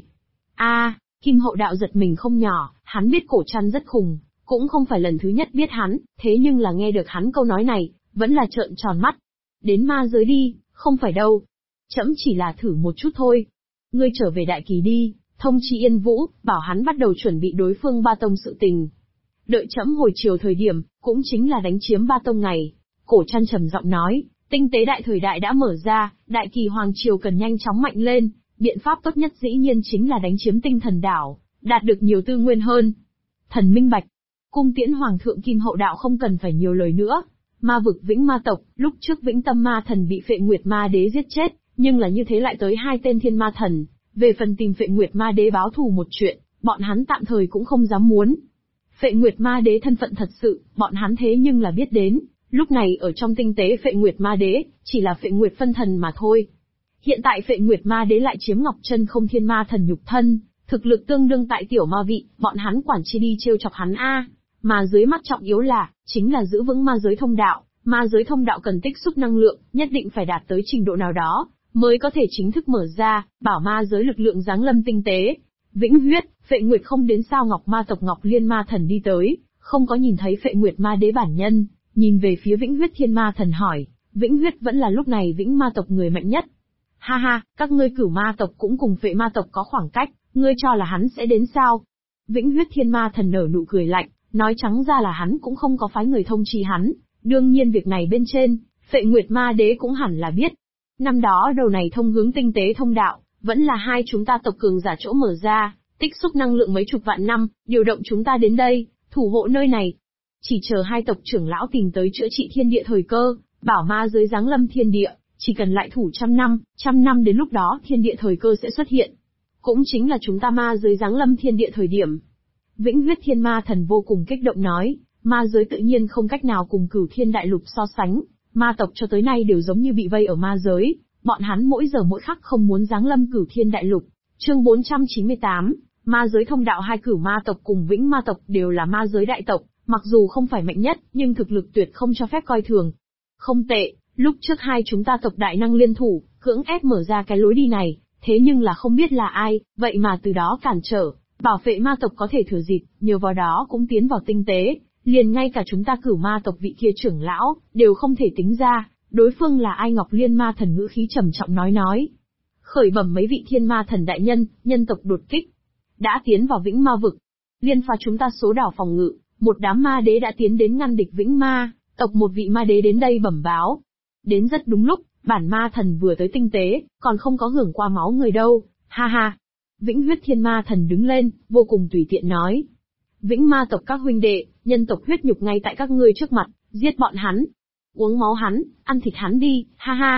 Kim Hậu Đạo giật mình không nhỏ, hắn biết Cổ Trăn rất khùng, cũng không phải lần thứ nhất biết hắn, thế nhưng là nghe được hắn câu nói này, vẫn là trợn tròn mắt. Đến ma giới đi, không phải đâu. Trẫm chỉ là thử một chút thôi. Ngươi trở về Đại Kỳ đi, thông chi Yên Vũ, bảo hắn bắt đầu chuẩn bị đối phương Ba Tông sự tình. Đợi trẫm hồi chiều thời điểm, cũng chính là đánh chiếm Ba Tông ngày. Cổ Trăn trầm giọng nói, tinh tế đại thời đại đã mở ra, Đại Kỳ Hoàng Triều cần nhanh chóng mạnh lên, biện pháp tốt nhất dĩ nhiên chính là đánh chiếm Tinh Thần Đảo, đạt được nhiều tư nguyên hơn. Thần minh bạch. Cung tiễn Hoàng thượng. Kim Hậu Đạo không cần phải nhiều lời nữa. Ma vực Vĩnh Ma tộc, lúc trước Vĩnh Tâm Ma Thần bị Phệ Nguyệt Ma Đế giết chết, nhưng là như thế lại tới hai tên Thiên Ma Thần, về phần tìm Phệ Nguyệt Ma Đế báo thù một chuyện, bọn hắn tạm thời cũng không dám muốn. Phệ Nguyệt Ma Đế thân phận thật sự, bọn hắn thế nhưng là biết đến, lúc này ở trong tinh tế Phệ Nguyệt Ma Đế, chỉ là Phệ Nguyệt phân thần mà thôi. Hiện tại Phệ Nguyệt Ma Đế lại chiếm Ngọc Chân Không Thiên Ma Thần nhục thân, thực lực tương đương tại tiểu ma vị, bọn hắn quản chi đi trêu chọc hắn Mà dưới mắt trọng yếu là, chính là giữ vững ma giới thông đạo. Ma giới thông đạo cần tích xúc năng lượng, nhất định phải đạt tới trình độ nào đó, mới có thể chính thức mở ra, bảo ma giới lực lượng giáng lâm tinh tế. Vĩnh Huyết, Phệ Nguyệt không đến sao? Ngọc Ma tộc Ngọc Liên Ma Thần đi tới, không có nhìn thấy Phệ Nguyệt Ma Đế bản nhân, nhìn về phía Vĩnh Huyết Thiên Ma Thần hỏi, Vĩnh Huyết vẫn là lúc này Vĩnh Ma tộc người mạnh nhất. Ha, các ngươi Cửu Ma tộc cũng cùng Phệ Ma tộc có khoảng cách, ngươi cho là hắn sẽ đến sao? Vĩnh Huyết Thiên Ma Thần nở nụ cười lạnh, nói trắng ra là hắn cũng không có phái người thông chi hắn. Đương nhiên việc này bên trên, Phệ Nguyệt Ma Đế cũng hẳn là biết. Năm đó đầu này thông hướng tinh tế thông đạo, vẫn là hai chúng ta tộc cường giả chỗ mở ra, tích xúc năng lượng mấy chục vạn năm, điều động chúng ta đến đây, thủ hộ nơi này. Chỉ chờ hai tộc trưởng lão tìm tới chữa trị thiên địa thời cơ, bảo ma giới giáng lâm thiên địa, chỉ cần lại thủ trăm năm đến lúc đó thiên địa thời cơ sẽ xuất hiện. Cũng chính là chúng ta ma giới giáng lâm thiên địa thời điểm. Vĩnh Huyết Thiên Ma Thần vô cùng kích động nói. Ma giới tự nhiên không cách nào cùng Cửu Thiên Đại Lục so sánh, ma tộc cho tới nay đều giống như bị vây ở ma giới, bọn hắn mỗi giờ mỗi khắc không muốn giáng lâm Cửu Thiên Đại Lục. Chương 498, ma giới thông đạo. Hai Cửu Ma tộc cùng Vĩnh Ma tộc đều là ma giới đại tộc, mặc dù không phải mạnh nhất, nhưng thực lực tuyệt không cho phép coi thường. Không tệ, lúc trước hai chúng ta tộc đại năng liên thủ, cưỡng ép mở ra cái lối đi này, thế nhưng là không biết là ai, vậy mà từ đó cản trở, bảo vệ ma tộc có thể thừa dịp, nhờ vào đó cũng tiến vào tinh tế. Liền ngay cả chúng ta Cửu Ma tộc vị kia trưởng lão, đều không thể tính ra, đối phương là ai? Ngọc Liên Ma Thần ngữ khí trầm trọng nói. Khởi bẩm mấy vị Thiên Ma Thần đại nhân, nhân tộc đột kích, đã tiến vào Vĩnh Ma vực. Liên phá chúng ta số đảo phòng ngự, một đám ma đế đã tiến đến ngăn địch Vĩnh Ma tộc. Một vị ma đế đến đây bẩm báo. Đến rất đúng lúc, bản ma thần vừa tới tinh tế, còn không có hưởng qua máu người đâu, ha. Vĩnh Huyết Thiên Ma Thần đứng lên, vô cùng tùy tiện nói. Vĩnh Ma tộc các huynh đệ, nhân tộc huyết nhục ngay tại các ngươi trước mặt, giết bọn hắn, uống máu hắn, ăn thịt hắn đi, ha.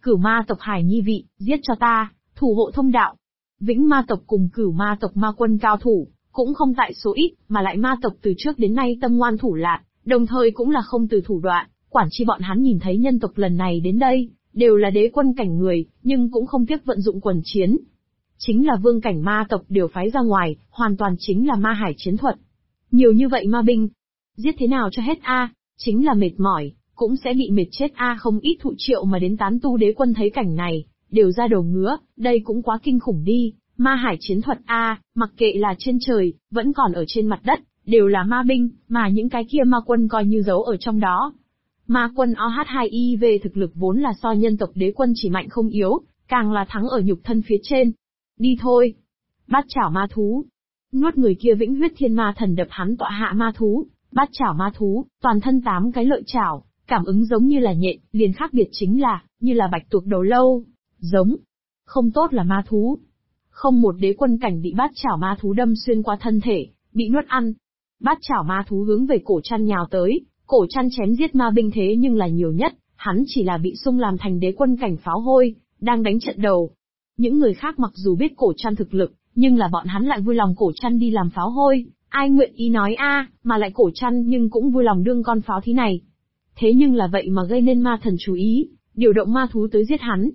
Cửu ma tộc Hải Nhi vị, giết cho ta, thủ hộ thông đạo. Vĩnh ma tộc cùng cửu ma tộc ma quân cao thủ, cũng không tại số ít, mà lại ma tộc từ trước đến nay tâm ngoan thủ lạn, đồng thời cũng là không từ thủ đoạn, quản chi bọn hắn nhìn thấy nhân tộc lần này đến đây, đều là đế quân cảnh người, nhưng cũng không tiếc vận dụng quần chiến. Chính là vương cảnh ma tộc đều phái ra ngoài, hoàn toàn chính là ma hải chiến thuật. Nhiều như vậy ma binh, giết thế nào cho hết a? Chính là mệt mỏi, cũng sẽ bị mệt chết a. Không ít thụ triệu mà đến tán tu đế quân thấy cảnh này, đều ra đầu ngứa, đây cũng quá kinh khủng đi, ma hải chiến thuật a, mặc kệ là trên trời, vẫn còn ở trên mặt đất, đều là ma binh, mà những cái kia ma quân coi như giấu ở trong đó. Ma quân OH2IV thực lực vốn là so nhân tộc đế quân chỉ mạnh không yếu, càng là thắng ở nhục thân phía trên. Đi thôi. Bát chảo ma thú. Nuốt người kia vĩnh huyết thiên ma thần đập hắn tọa hạ ma thú. Bát chảo ma thú, toàn thân 8 cái lợi chảo, cảm ứng giống như là nhện, liền khác biệt chính là, như là bạch tuộc đầu lâu. Giống. Không tốt là ma thú. Không một đế quân cảnh bị bát chảo ma thú đâm xuyên qua thân thể, bị nuốt ăn. Bát chảo ma thú hướng về cổ chăn nhào tới, cổ chăn chém giết ma binh thế nhưng là nhiều nhất, hắn chỉ là bị xung làm thành đế quân cảnh pháo hôi, đang đánh trận đầu. Những người khác mặc dù biết cổ chăn thực lực, nhưng là bọn hắn lại vui lòng cổ chăn đi làm pháo hôi, ai nguyện ý nói a, mà lại cổ chăn nhưng cũng vui lòng đương con pháo thí này. Thế nhưng là vậy mà gây nên ma thần chú ý, điều động ma thú tới giết hắn.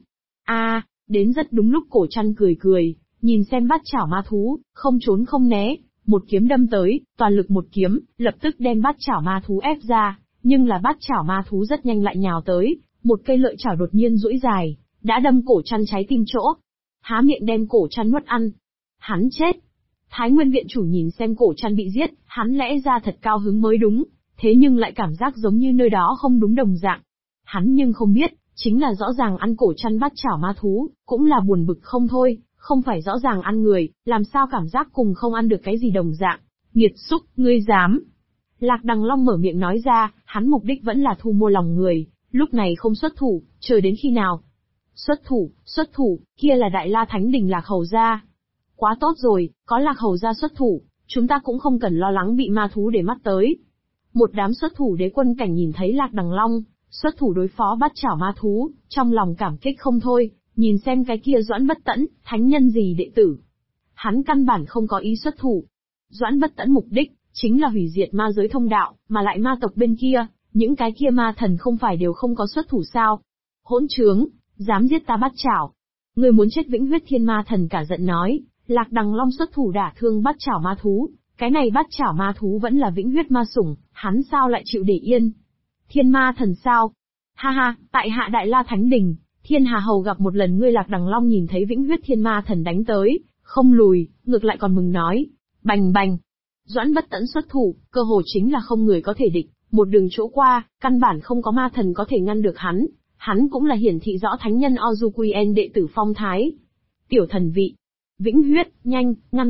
Đến rất đúng lúc cổ chăn cười cười, nhìn xem bát chảo ma thú, không trốn không né, một kiếm đâm tới, toàn lực một kiếm, lập tức đem bát chảo ma thú ép ra, nhưng là bát chảo ma thú rất nhanh lại nhào tới, một cây lợi chảo đột nhiên duỗi dài, đã đâm cổ chăn trái tim chỗ. Há miệng đem cổ chăn nuốt ăn. Hắn chết. Thái Nguyên viện chủ nhìn xem cổ chăn bị giết, hắn lẽ ra thật cao hứng mới đúng, thế nhưng lại cảm giác giống như nơi đó không đúng đồng dạng. Hắn nhưng không biết, chính là rõ ràng ăn cổ chăn bát chảo ma thú, cũng là buồn bực không thôi, không phải rõ ràng ăn người, làm sao cảm giác cùng không ăn được cái gì đồng dạng. Nghiệt xúc, ngươi dám. Lạc Đằng Long mở miệng nói ra, hắn mục đích vẫn là thu mua lòng người, lúc này không xuất thủ, chờ đến khi nào? Xuất thủ, kia là Đại La Thánh Đình Lạc Hầu gia. Quá tốt rồi, có Lạc Hầu gia xuất thủ, chúng ta cũng không cần lo lắng bị ma thú để mắt tới. Một đám xuất thủ đế quân cảnh nhìn thấy Lạc Đằng Long, xuất thủ đối phó bát chảo ma thú, trong lòng cảm kích không thôi, nhìn xem cái kia Doãn Bất Tẫn, thánh nhân gì đệ tử. Hắn căn bản không có ý xuất thủ. Doãn Bất Tẫn mục đích, chính là hủy diệt ma giới thông đạo, mà lại ma tộc bên kia, những cái kia ma thần không phải đều không có xuất thủ sao. Hỗn trướng, dám giết ta bát chảo. Người muốn chết vĩnh huyết thiên ma thần cả giận nói, Lạc Đằng Long xuất thủ đả thương bát chảo ma thú, cái này bát chảo ma thú vẫn là vĩnh huyết ma sủng, hắn sao lại chịu để yên. Thiên ma thần sao? Ha ha, tại hạ Đại La Thánh Đình, Thiên Hà Hầu gặp một lần ngươi. Lạc Đằng Long nhìn thấy vĩnh huyết thiên ma thần đánh tới, không lùi, ngược lại còn mừng nói. Bành bành. Doãn Bất Tẫn xuất thủ, cơ hồ chính là không người có thể địch, một đường chỗ qua, căn bản không có ma thần có thể ngăn được hắn. Hắn cũng là hiển thị rõ thánh nhân Ozuquien đệ tử phong thái. Tiểu thần vị. Vĩnh huyết, nhanh, ngăn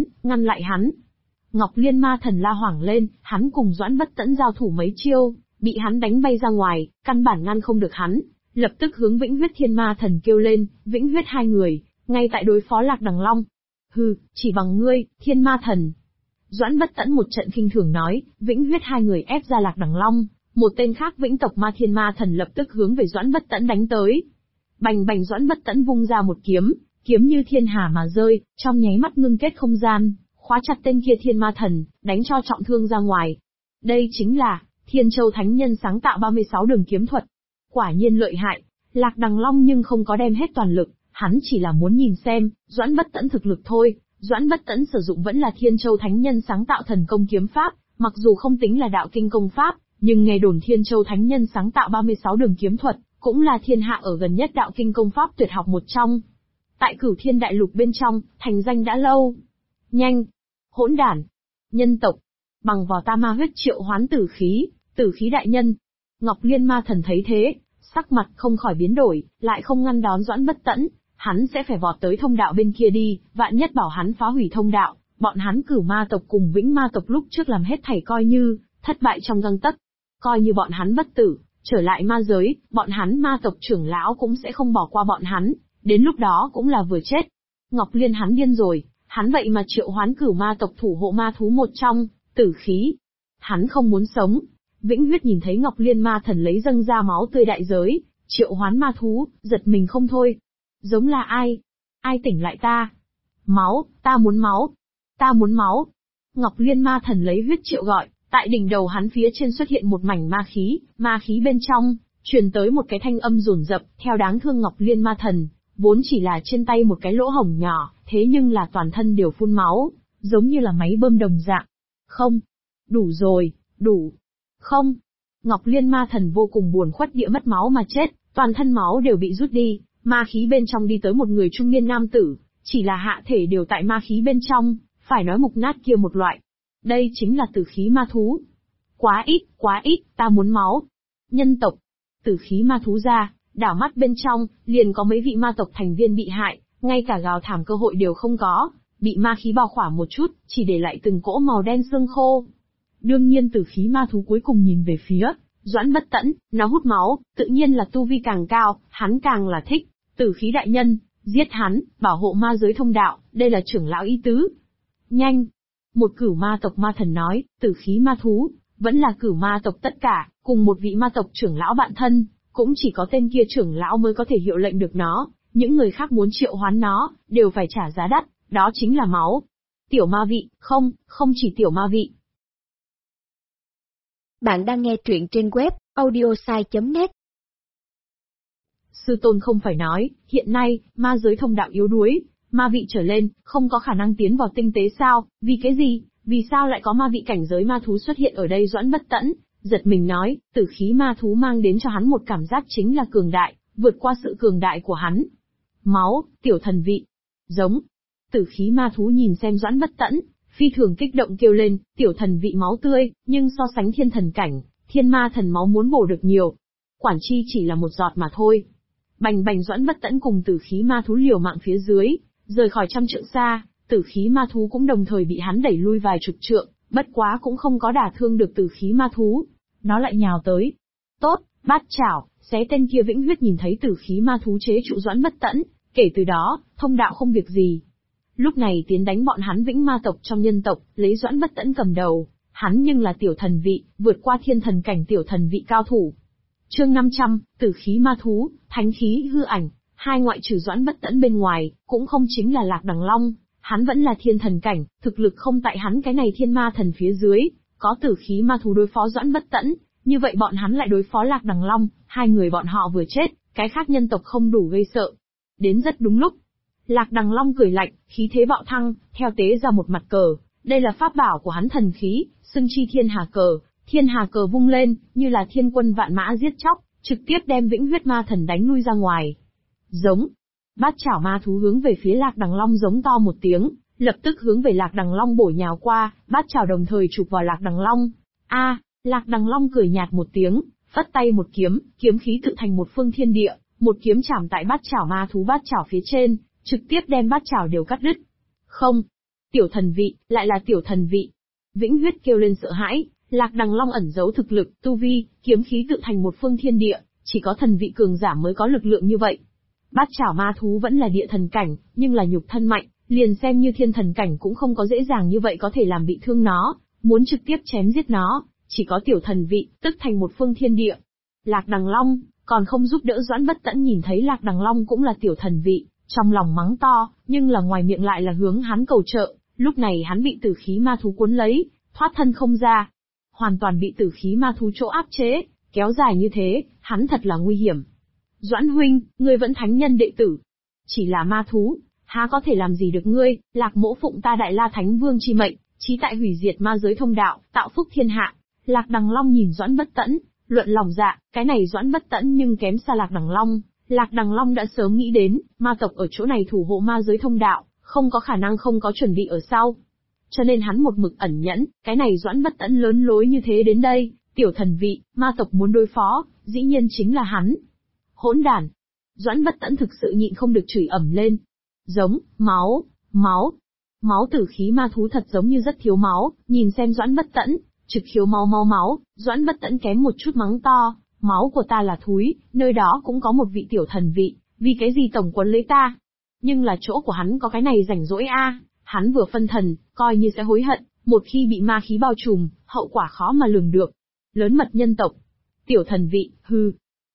lại hắn. Ngọc Liên ma thần la hoảng lên, hắn cùng Doãn Bất Tẫn giao thủ mấy chiêu, bị hắn đánh bay ra ngoài, căn bản ngăn không được hắn, lập tức hướng Vĩnh huyết thiên ma thần kêu lên, Vĩnh huyết hai người, ngay tại đối phó Lạc Đằng Long. Hừ, chỉ bằng ngươi, thiên ma thần. Doãn Bất Tẫn một trận khinh thường nói, Vĩnh huyết hai người ép ra Lạc Đằng Long, một tên khác Vĩnh tộc ma thiên ma thần lập tức hướng về Doãn Bất Tẫn đánh tới. Bành bành. Doãn Bất Tẫn vung ra một kiếm, kiếm như thiên hà mà rơi, trong nháy mắt ngưng kết không gian, khóa chặt tên kia thiên ma thần, đánh cho trọng thương ra ngoài. Đây chính là Thiên Châu Thánh Nhân sáng tạo 36 đường kiếm thuật. Quả nhiên lợi hại. Lạc Đằng Long nhưng không có đem hết toàn lực, hắn chỉ là muốn nhìn xem Doãn Bất Tẫn thực lực thôi. Doãn Bất Tẫn sử dụng vẫn là Thiên Châu Thánh Nhân sáng tạo thần công kiếm pháp, mặc dù không tính là đạo kinh công pháp, nhưng nghe đồn Thiên Châu Thánh Nhân sáng tạo 36 đường kiếm thuật, cũng là thiên hạ ở gần nhất đạo kinh công pháp tuyệt học một trong. Tại Cửu Thiên Đại Lục bên trong, thành danh đã lâu. Nhanh! Hỗn đản! Nhân tộc! Bằng vào ta ma huyết triệu hoán tử khí đại nhân. Ngọc Liên ma thần thấy thế, sắc mặt không khỏi biến đổi, lại không ngăn đón Doãn Bất Tẫn, hắn sẽ phải vọt tới thông đạo bên kia đi, vạn nhất bảo hắn phá hủy thông đạo, bọn hắn Cửu ma tộc cùng Vĩnh ma tộc lúc trước làm hết thảy coi như thất bại trong gang tấc, coi như bọn hắn bất tử, trở lại ma giới, bọn hắn ma tộc trưởng lão cũng sẽ không bỏ qua bọn hắn, đến lúc đó cũng là vừa chết. Ngọc Liên hắn điên rồi, hắn vậy mà triệu hoán Cửu ma tộc thủ hộ ma thú một trong, tử khí. Hắn không muốn sống. Vĩnh huyết nhìn thấy Ngọc Liên ma thần lấy dâng ra máu tươi đại giới, Triệu hoán ma thú, giật mình không thôi. Giống là ai? Ai tỉnh lại ta? Máu, ta muốn máu. Ta muốn máu. Ngọc Liên ma thần lấy huyết triệu gọi, tại đỉnh đầu hắn phía trên xuất hiện một mảnh ma khí bên trong, truyền tới một cái thanh âm rồn rập, theo đáng thương Ngọc Liên ma thần, vốn chỉ là trên tay một cái lỗ hổng nhỏ, thế nhưng là toàn thân đều phun máu, giống như là máy bơm đồng dạng. Không. Đủ rồi, đủ. Không. Ngọc Liên ma thần vô cùng buồn khuất địa mất máu mà chết, toàn thân máu đều bị rút đi, ma khí bên trong đi tới một người trung niên nam tử, chỉ là hạ thể đều tại ma khí bên trong, phải nói mục nát kia một loại. Đây chính là tử khí ma thú. Quá ít, ta muốn máu. Nhân tộc. Tử khí ma thú ra, đảo mắt bên trong, liền có mấy vị ma tộc thành viên bị hại, ngay cả gào thảm cơ hội đều không có, bị ma khí bao khỏa một chút, chỉ để lại từng cỗ màu đen xương khô. Đương nhiên tử khí ma thú cuối cùng nhìn về phía Doãn Bất Tẫn, nó hút máu, tự nhiên là tu vi càng cao, hắn càng là thích. Tử khí đại nhân, giết hắn, bảo hộ ma giới thông đạo, đây là trưởng lão ý tứ. Nhanh! Một cửu ma tộc ma thần nói, tử khí ma thú, vẫn là cửu ma tộc tất cả, cùng một vị ma tộc trưởng lão bạn thân, cũng chỉ có tên kia trưởng lão mới có thể hiệu lệnh được nó, những người khác muốn triệu hoán nó, đều phải trả giá đắt, đó chính là máu. Tiểu ma vị, không chỉ tiểu ma vị. Bạn đang nghe truyện trên web audiosai.net. Sư tôn không phải nói, hiện nay, ma giới thông đạo yếu đuối, ma vị trở lên, không có khả năng tiến vào tinh tế sao, vì cái gì, vì sao lại có ma vị cảnh giới ma thú xuất hiện ở đây? Doãn Bất Tẫn giật mình nói, tử khí ma thú mang đến cho hắn một cảm giác chính là cường đại, vượt qua sự cường đại của hắn. Máu, tiểu thần vị. Giống. Tử khí ma thú nhìn xem Doãn Bất Tẫn, phi thường kích động kêu lên, tiểu thần vị máu tươi, nhưng so sánh thiên thần cảnh, thiên ma thần máu muốn bổ được nhiều. Quản chi chỉ là một giọt mà thôi. Bành bành Doãn Bất Tẫn cùng tử khí ma thú liều mạng phía dưới, rời khỏi trăm trượng xa, tử khí ma thú cũng đồng thời bị hắn đẩy lui vài chục trượng, bất quá cũng không có đả thương được tử khí ma thú. Nó lại nhào tới. Tốt, bát chảo, xé tên kia vĩnh huyết nhìn thấy tử khí ma thú chế trụ Doãn Bất Tẫn, kể từ đó, thông đạo không việc gì. Lúc này tiến đánh bọn hắn vĩnh ma tộc trong nhân tộc, lấy Doãn Bất Tẫn cầm đầu, hắn nhưng là tiểu thần vị, vượt qua thiên thần cảnh tiểu thần vị cao thủ. Chương 500, tử khí ma thú, thánh khí hư ảnh, hai ngoại trừ Doãn Bất Tẫn bên ngoài, cũng không chính là Lạc Đằng Long, hắn vẫn là thiên thần cảnh, thực lực không tại hắn cái này thiên ma thần phía dưới, có tử khí ma thú đối phó Doãn Bất Tẫn, như vậy bọn hắn lại đối phó Lạc Đằng Long, hai người bọn họ vừa chết, cái khác nhân tộc không đủ gây sợ. Đến rất đúng lúc. Lạc Đằng Long cười lạnh, khí thế bạo thăng, theo tế ra một mặt cờ, đây là pháp bảo của hắn thần khí, xưng chi thiên hà cờ vung lên, như là thiên quân vạn mã giết chóc, trực tiếp đem vĩnh huyết ma thần đánh lui ra ngoài. Giống. Bát chảo ma thú hướng về phía Lạc Đằng Long giống to một tiếng, lập tức hướng về Lạc Đằng Long bổ nhào qua, bát chảo đồng thời chụp vào Lạc Đằng Long. Lạc Đằng Long cười nhạt một tiếng, phất tay một kiếm, kiếm khí tự thành một phương thiên địa, một kiếm chạm tại bát chảo ma thú bát chảo phía trên, trực tiếp đem bát chảo đều cắt đứt. Không. Tiểu thần vị, lại là tiểu thần vị. Vĩnh huyết kêu lên sợ hãi, Lạc Đằng Long ẩn giấu thực lực, tu vi, kiếm khí tự thành một phương thiên địa, chỉ có thần vị cường giả mới có lực lượng như vậy. Bát chảo ma thú vẫn là địa thần cảnh, nhưng là nhục thân mạnh, liền xem như thiên thần cảnh cũng không có dễ dàng như vậy có thể làm bị thương nó, muốn trực tiếp chém giết nó, chỉ có tiểu thần vị, tức thành một phương thiên địa. Lạc Đằng Long, còn không giúp đỡ Doãn Bất Tẫn nhìn thấy Lạc Đằng Long cũng là tiểu thần vị, trong lòng mắng to, nhưng là ngoài miệng lại là hướng hắn cầu trợ, lúc này hắn bị tử khí ma thú cuốn lấy, thoát thân không ra. Hoàn toàn bị tử khí ma thú chỗ áp chế, kéo dài như thế, hắn thật là nguy hiểm. Doãn huynh, ngươi vẫn thánh nhân đệ tử. Chỉ là ma thú, há có thể làm gì được ngươi, Lạc mỗ phụng ta Đại La Thánh Vương chi mệnh, chí tại hủy diệt ma giới thông đạo, tạo phúc thiên hạ. Lạc Đằng Long nhìn Doãn Bất Tẫn, luận lòng dạ, cái này Doãn Bất Tẫn nhưng kém xa Lạc Đằng Long. Lạc Đằng Long đã sớm nghĩ đến, ma tộc ở chỗ này thủ hộ ma giới thông đạo, không có khả năng không có chuẩn bị ở sau. Cho nên hắn một mực ẩn nhẫn, cái này Doãn Bất Tẫn lớn lối như thế đến đây, tiểu thần vị, ma tộc muốn đối phó, dĩ nhiên chính là hắn. Hỗn đản! Doãn Bất Tẫn thực sự nhịn không được chửi ầm lên. Giống, máu tử khí ma thú thật giống như rất thiếu máu, nhìn xem Doãn Bất Tẫn, trực khiếu máu, Doãn Bất Tẫn kém một chút mắng to, máu của ta là thúi, nơi đó cũng có một vị tiểu thần vị, vì cái gì tổng quấn lấy ta? Nhưng là chỗ của hắn có cái này rảnh rỗi hắn vừa phân thần, coi như sẽ hối hận, một khi bị ma khí bao trùm, hậu quả khó mà lường được. Lớn mật nhân tộc. Tiểu thần vị, hừ.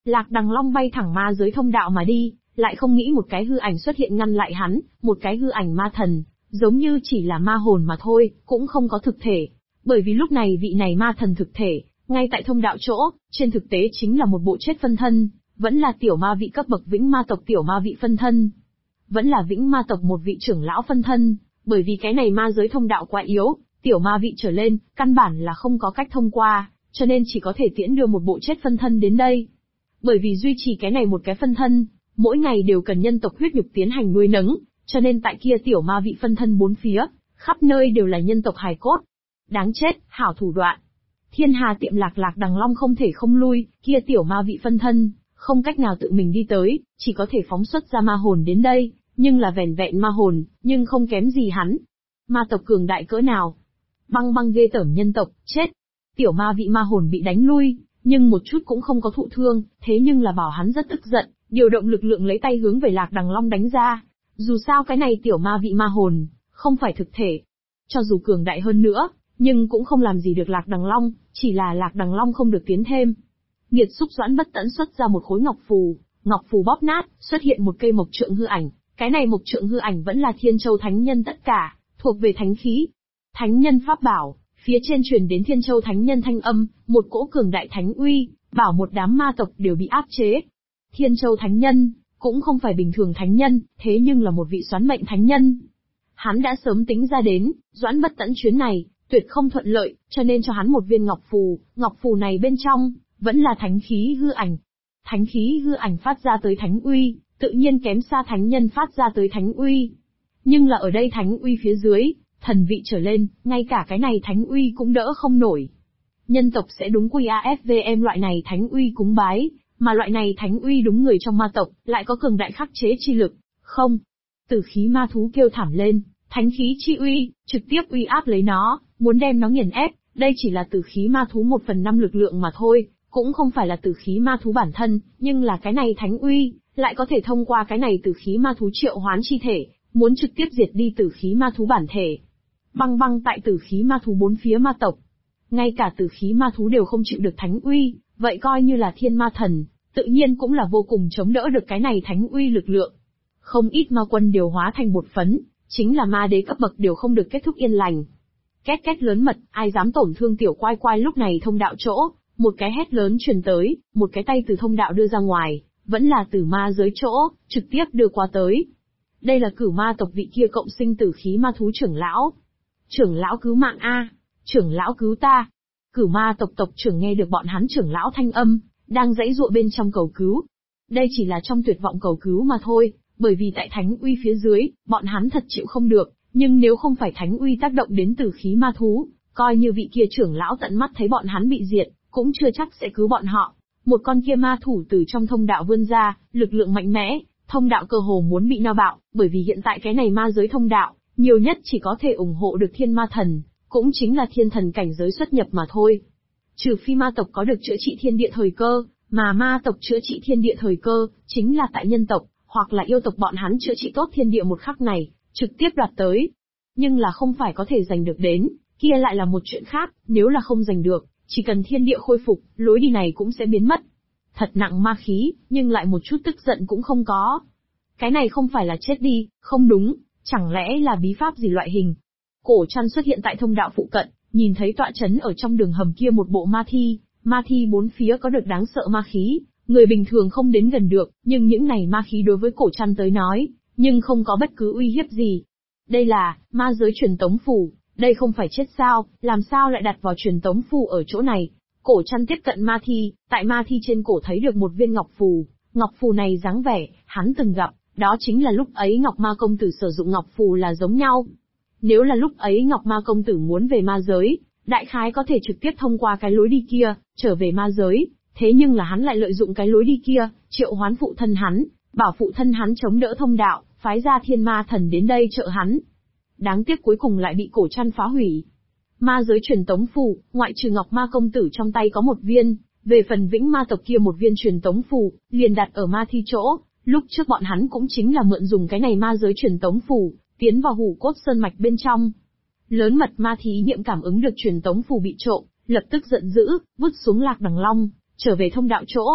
Lạc Đằng Long bay thẳng ma giới thông đạo mà đi, lại không nghĩ một cái hư ảnh xuất hiện ngăn lại hắn, một cái hư ảnh ma thần, giống như chỉ là ma hồn mà thôi, cũng không có thực thể. Bởi vì lúc này vị này ma thần thực thể, ngay tại thông đạo chỗ, trên thực tế chính là một bộ chết phân thân, vẫn là tiểu ma vị cấp bậc vĩnh ma tộc tiểu ma vị phân thân. Vẫn là vĩnh ma tộc một vị trưởng lão phân thân, bởi vì cái này ma giới thông đạo quá yếu, tiểu ma vị trở lên, căn bản là không có cách thông qua, cho nên chỉ có thể tiễn đưa một bộ chết phân thân đến đây. Bởi vì duy trì cái này một cái phân thân, mỗi ngày đều cần nhân tộc huyết nhục tiến hành nuôi nấng, cho nên tại kia tiểu ma vị phân thân bốn phía, khắp nơi đều là nhân tộc hài cốt. Đáng chết, hảo thủ đoạn. Thiên Hà tiệm Lạc Đằng Long không thể không lui, kia tiểu ma vị phân thân, không cách nào tự mình đi tới, chỉ có thể phóng xuất ra ma hồn đến đây, nhưng là vẻn vẹn ma hồn, nhưng không kém gì hắn. Ma tộc cường đại cỡ nào? Băng băng ghê tởm nhân tộc, chết. Tiểu ma vị ma hồn bị đánh lui, nhưng một chút cũng không có thụ thương, thế nhưng là bảo hắn rất tức giận, điều động lực lượng lấy tay hướng về Lạc Đằng Long đánh ra. Dù sao cái này tiểu ma vị ma hồn, không phải thực thể. Cho dù cường đại hơn nữa, nhưng cũng không làm gì được Lạc Đằng Long, chỉ là Lạc Đằng Long không được tiến thêm. Nghiệt xúc Doãn Bất Tẫn xuất ra một khối ngọc phù bóp nát, xuất hiện một cây mộc trượng hư ảnh, cái này mộc trượng hư ảnh vẫn là Thiên Châu Thánh Nhân tất cả, thuộc về thánh khí. Thánh nhân pháp bảo, phía trên truyền đến Thiên Châu Thánh Nhân thanh âm, một cỗ cường đại thánh uy, bảo một đám ma tộc đều bị áp chế. Thiên Châu Thánh Nhân, cũng không phải bình thường thánh nhân, thế nhưng là một vị xoán mệnh thánh nhân. Hắn đã sớm tính ra đến, Doãn Bất Tẫn chuyến này, tuyệt không thuận lợi, cho nên cho hắn một viên ngọc phù này bên trong, vẫn là thánh khí hư ảnh. Thánh khí hư ảnh phát ra tới thánh uy, tự nhiên kém xa thánh nhân phát ra tới thánh uy. Nhưng là ở đây thánh uy phía dưới, thần vị trở lên, ngay cả cái này thánh uy cũng đỡ không nổi. Nhân tộc sẽ đúng QAFVM loại này thánh uy cúng bái, mà loại này thánh uy đúng người trong ma tộc, lại có cường đại khắc chế chi lực. Không. Tử khí ma thú kêu thảm lên, thánh khí chi uy, trực tiếp uy áp lấy nó, muốn đem nó nghiền ép, đây chỉ là tử khí ma thú 1/5 lực lượng mà thôi, cũng không phải là tử khí ma thú bản thân, nhưng là cái này thánh uy, lại có thể thông qua cái này tử khí ma thú triệu hoán chi thể, muốn trực tiếp diệt đi tử khí ma thú bản thể. Băng băng tại tử khí ma thú bốn phía ma tộc. Ngay cả tử khí ma thú đều không chịu được thánh uy, vậy coi như là thiên ma thần, tự nhiên cũng là vô cùng chống đỡ được cái này thánh uy lực lượng. Không ít ma quân đều hóa thành bột phấn, chính là ma đế cấp bậc đều không được kết thúc yên lành. Két két lớn mật, ai dám tổn thương tiểu quai quai lúc này thông đạo chỗ, một cái hét lớn truyền tới, một cái tay từ thông đạo đưa ra ngoài, vẫn là từ ma giới chỗ, trực tiếp đưa qua tới. Đây là Cửu Ma tộc vị kia cộng sinh tử khí ma thú trưởng lão. Trưởng lão cứu mạng a, trưởng lão cứu ta. Cửu Ma tộc tộc trưởng nghe được bọn hắn trưởng lão thanh âm, đang giãy giụa bên trong cầu cứu. Đây chỉ là trong tuyệt vọng cầu cứu mà thôi, bởi vì tại thánh uy phía dưới, bọn hắn thật chịu không được, nhưng nếu không phải thánh uy tác động đến tử khí ma thú, coi như vị kia trưởng lão tận mắt thấy bọn hắn bị diệt, cũng chưa chắc sẽ cứu bọn họ. Một con kia ma thủ từ trong thông đạo vươn ra, lực lượng mạnh mẽ, thông đạo cơ hồ muốn bị no bạo, bởi vì hiện tại cái này ma giới thông đạo, nhiều nhất chỉ có thể ủng hộ được thiên ma thần, cũng chính là thiên thần cảnh giới xuất nhập mà thôi. Trừ phi ma tộc có được chữa trị thiên địa thời cơ, mà ma tộc chữa trị thiên địa thời cơ, chính là tại nhân tộc, hoặc là yêu tộc bọn hắn chữa trị tốt thiên địa một khắc này, trực tiếp đoạt tới. Nhưng là không phải có thể giành được đến, kia lại là một chuyện khác, nếu là không giành được, chỉ cần thiên địa khôi phục, lối đi này cũng sẽ biến mất. Thật nặng ma khí, nhưng lại một chút tức giận cũng không có. Cái này không phải là chết đi, không đúng, chẳng lẽ là bí pháp gì loại hình. Cổ Trăn xuất hiện tại thông đạo phụ cận, nhìn thấy tọa chấn ở trong đường hầm kia một bộ ma thi bốn phía có được đáng sợ ma khí, người bình thường không đến gần được, nhưng những này ma khí đối với Cổ Trăn tới nói, nhưng không có bất cứ uy hiếp gì. Đây là ma giới truyền tống phù, đây không phải chết sao, làm sao lại đặt vào truyền tống phù ở chỗ này? Cổ Trăn tiếp cận ma thi, tại ma thi trên cổ thấy được một viên ngọc phù này dáng vẻ, hắn từng gặp, đó chính là lúc ấy Ngọc Ma công tử sử dụng ngọc phù là giống nhau. Nếu là lúc ấy Ngọc Ma công tử muốn về ma giới, đại khái có thể trực tiếp thông qua cái lối đi kia, trở về ma giới, thế nhưng là hắn lại lợi dụng cái lối đi kia, triệu hoán phụ thân hắn, bảo phụ thân hắn chống đỡ thông đạo, phái ra thiên ma thần đến đây trợ hắn. Đáng tiếc cuối cùng lại bị Cổ Trăn phá hủy. Ma giới truyền tống phù, ngoại trừ Ngọc Ma công tử trong tay có một viên, về phần Vĩnh Ma tộc kia một viên truyền tống phù, liền đặt ở ma thi chỗ, lúc trước bọn hắn cũng chính là mượn dùng cái này ma giới truyền tống phù, tiến vào Hủ Cốt Sơn mạch bên trong. Lớn mật ma thi ý niệm cảm ứng được truyền tống phù bị trộm, lập tức giận dữ, vứt xuống Lạc Đằng Long, trở về thông đạo chỗ.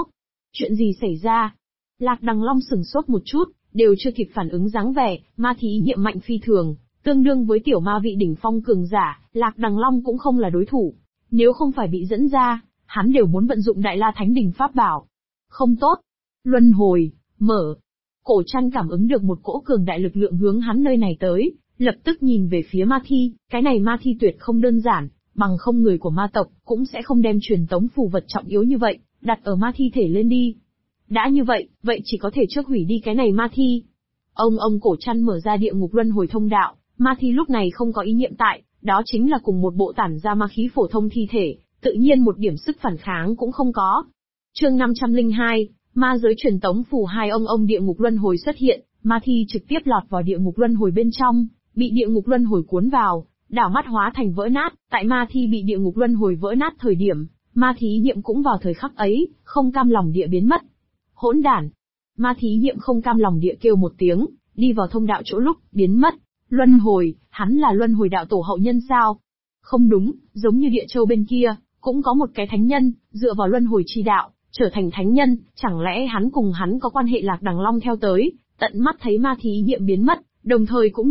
Chuyện gì xảy ra? Lạc Đằng Long sửng sốt một chút, đều chưa kịp phản ứng dáng vẻ, ma thi ý niệm mạnh phi thường, tương đương với tiểu ma vị đỉnh phong cường giả, Lạc Đằng Long cũng không là đối thủ. Nếu không phải bị dẫn ra, hắn đều muốn vận dụng Đại La Thánh Đỉnh pháp bảo. Không tốt. Luân hồi, mở. Cổ Trăn cảm ứng được một cỗ cường đại lực lượng hướng hắn nơi này tới, lập tức nhìn về phía ma thi, cái này ma thi tuyệt không đơn giản, bằng không người của ma tộc cũng sẽ không đem truyền tống phù vật trọng yếu như vậy, đặt ở ma thi thể lên đi. Đã như vậy, vậy chỉ có thể trước hủy đi cái này ma thi. Ông Cổ Trăn mở ra địa ngục luân hồi thông đạo, ma thi lúc này không có ý niệm tại, đó chính là cùng một bộ tản ra ma khí phổ thông thi thể, tự nhiên một điểm sức phản kháng cũng không có. Chương 502, ma giới truyền tống phù hai ông địa ngục luân hồi xuất hiện, ma thi trực tiếp lọt vào địa ngục luân hồi bên trong, bị địa ngục luân hồi cuốn vào, đảo mắt hóa thành vỡ nát, tại ma thi bị địa ngục luân hồi vỡ nát thời điểm, ma thi ý niệm cũng vào thời khắc ấy, không cam lòng địa biến mất. Hỗn đản! Ma thi ý niệm không cam lòng địa kêu một tiếng, đi vào thông đạo chỗ lúc, biến mất. Luân hồi, hắn là luân hồi đạo tổ hậu nhân sao? Không đúng, giống như địa châu bên kia, cũng có một cái thánh nhân, dựa vào luân hồi chi đạo, trở thành thánh nhân, chẳng lẽ hắn cùng hắn có quan hệ Lạc Đằng Long theo tới, tận mắt thấy ma thi ý niệm biến mất, đồng thời cũng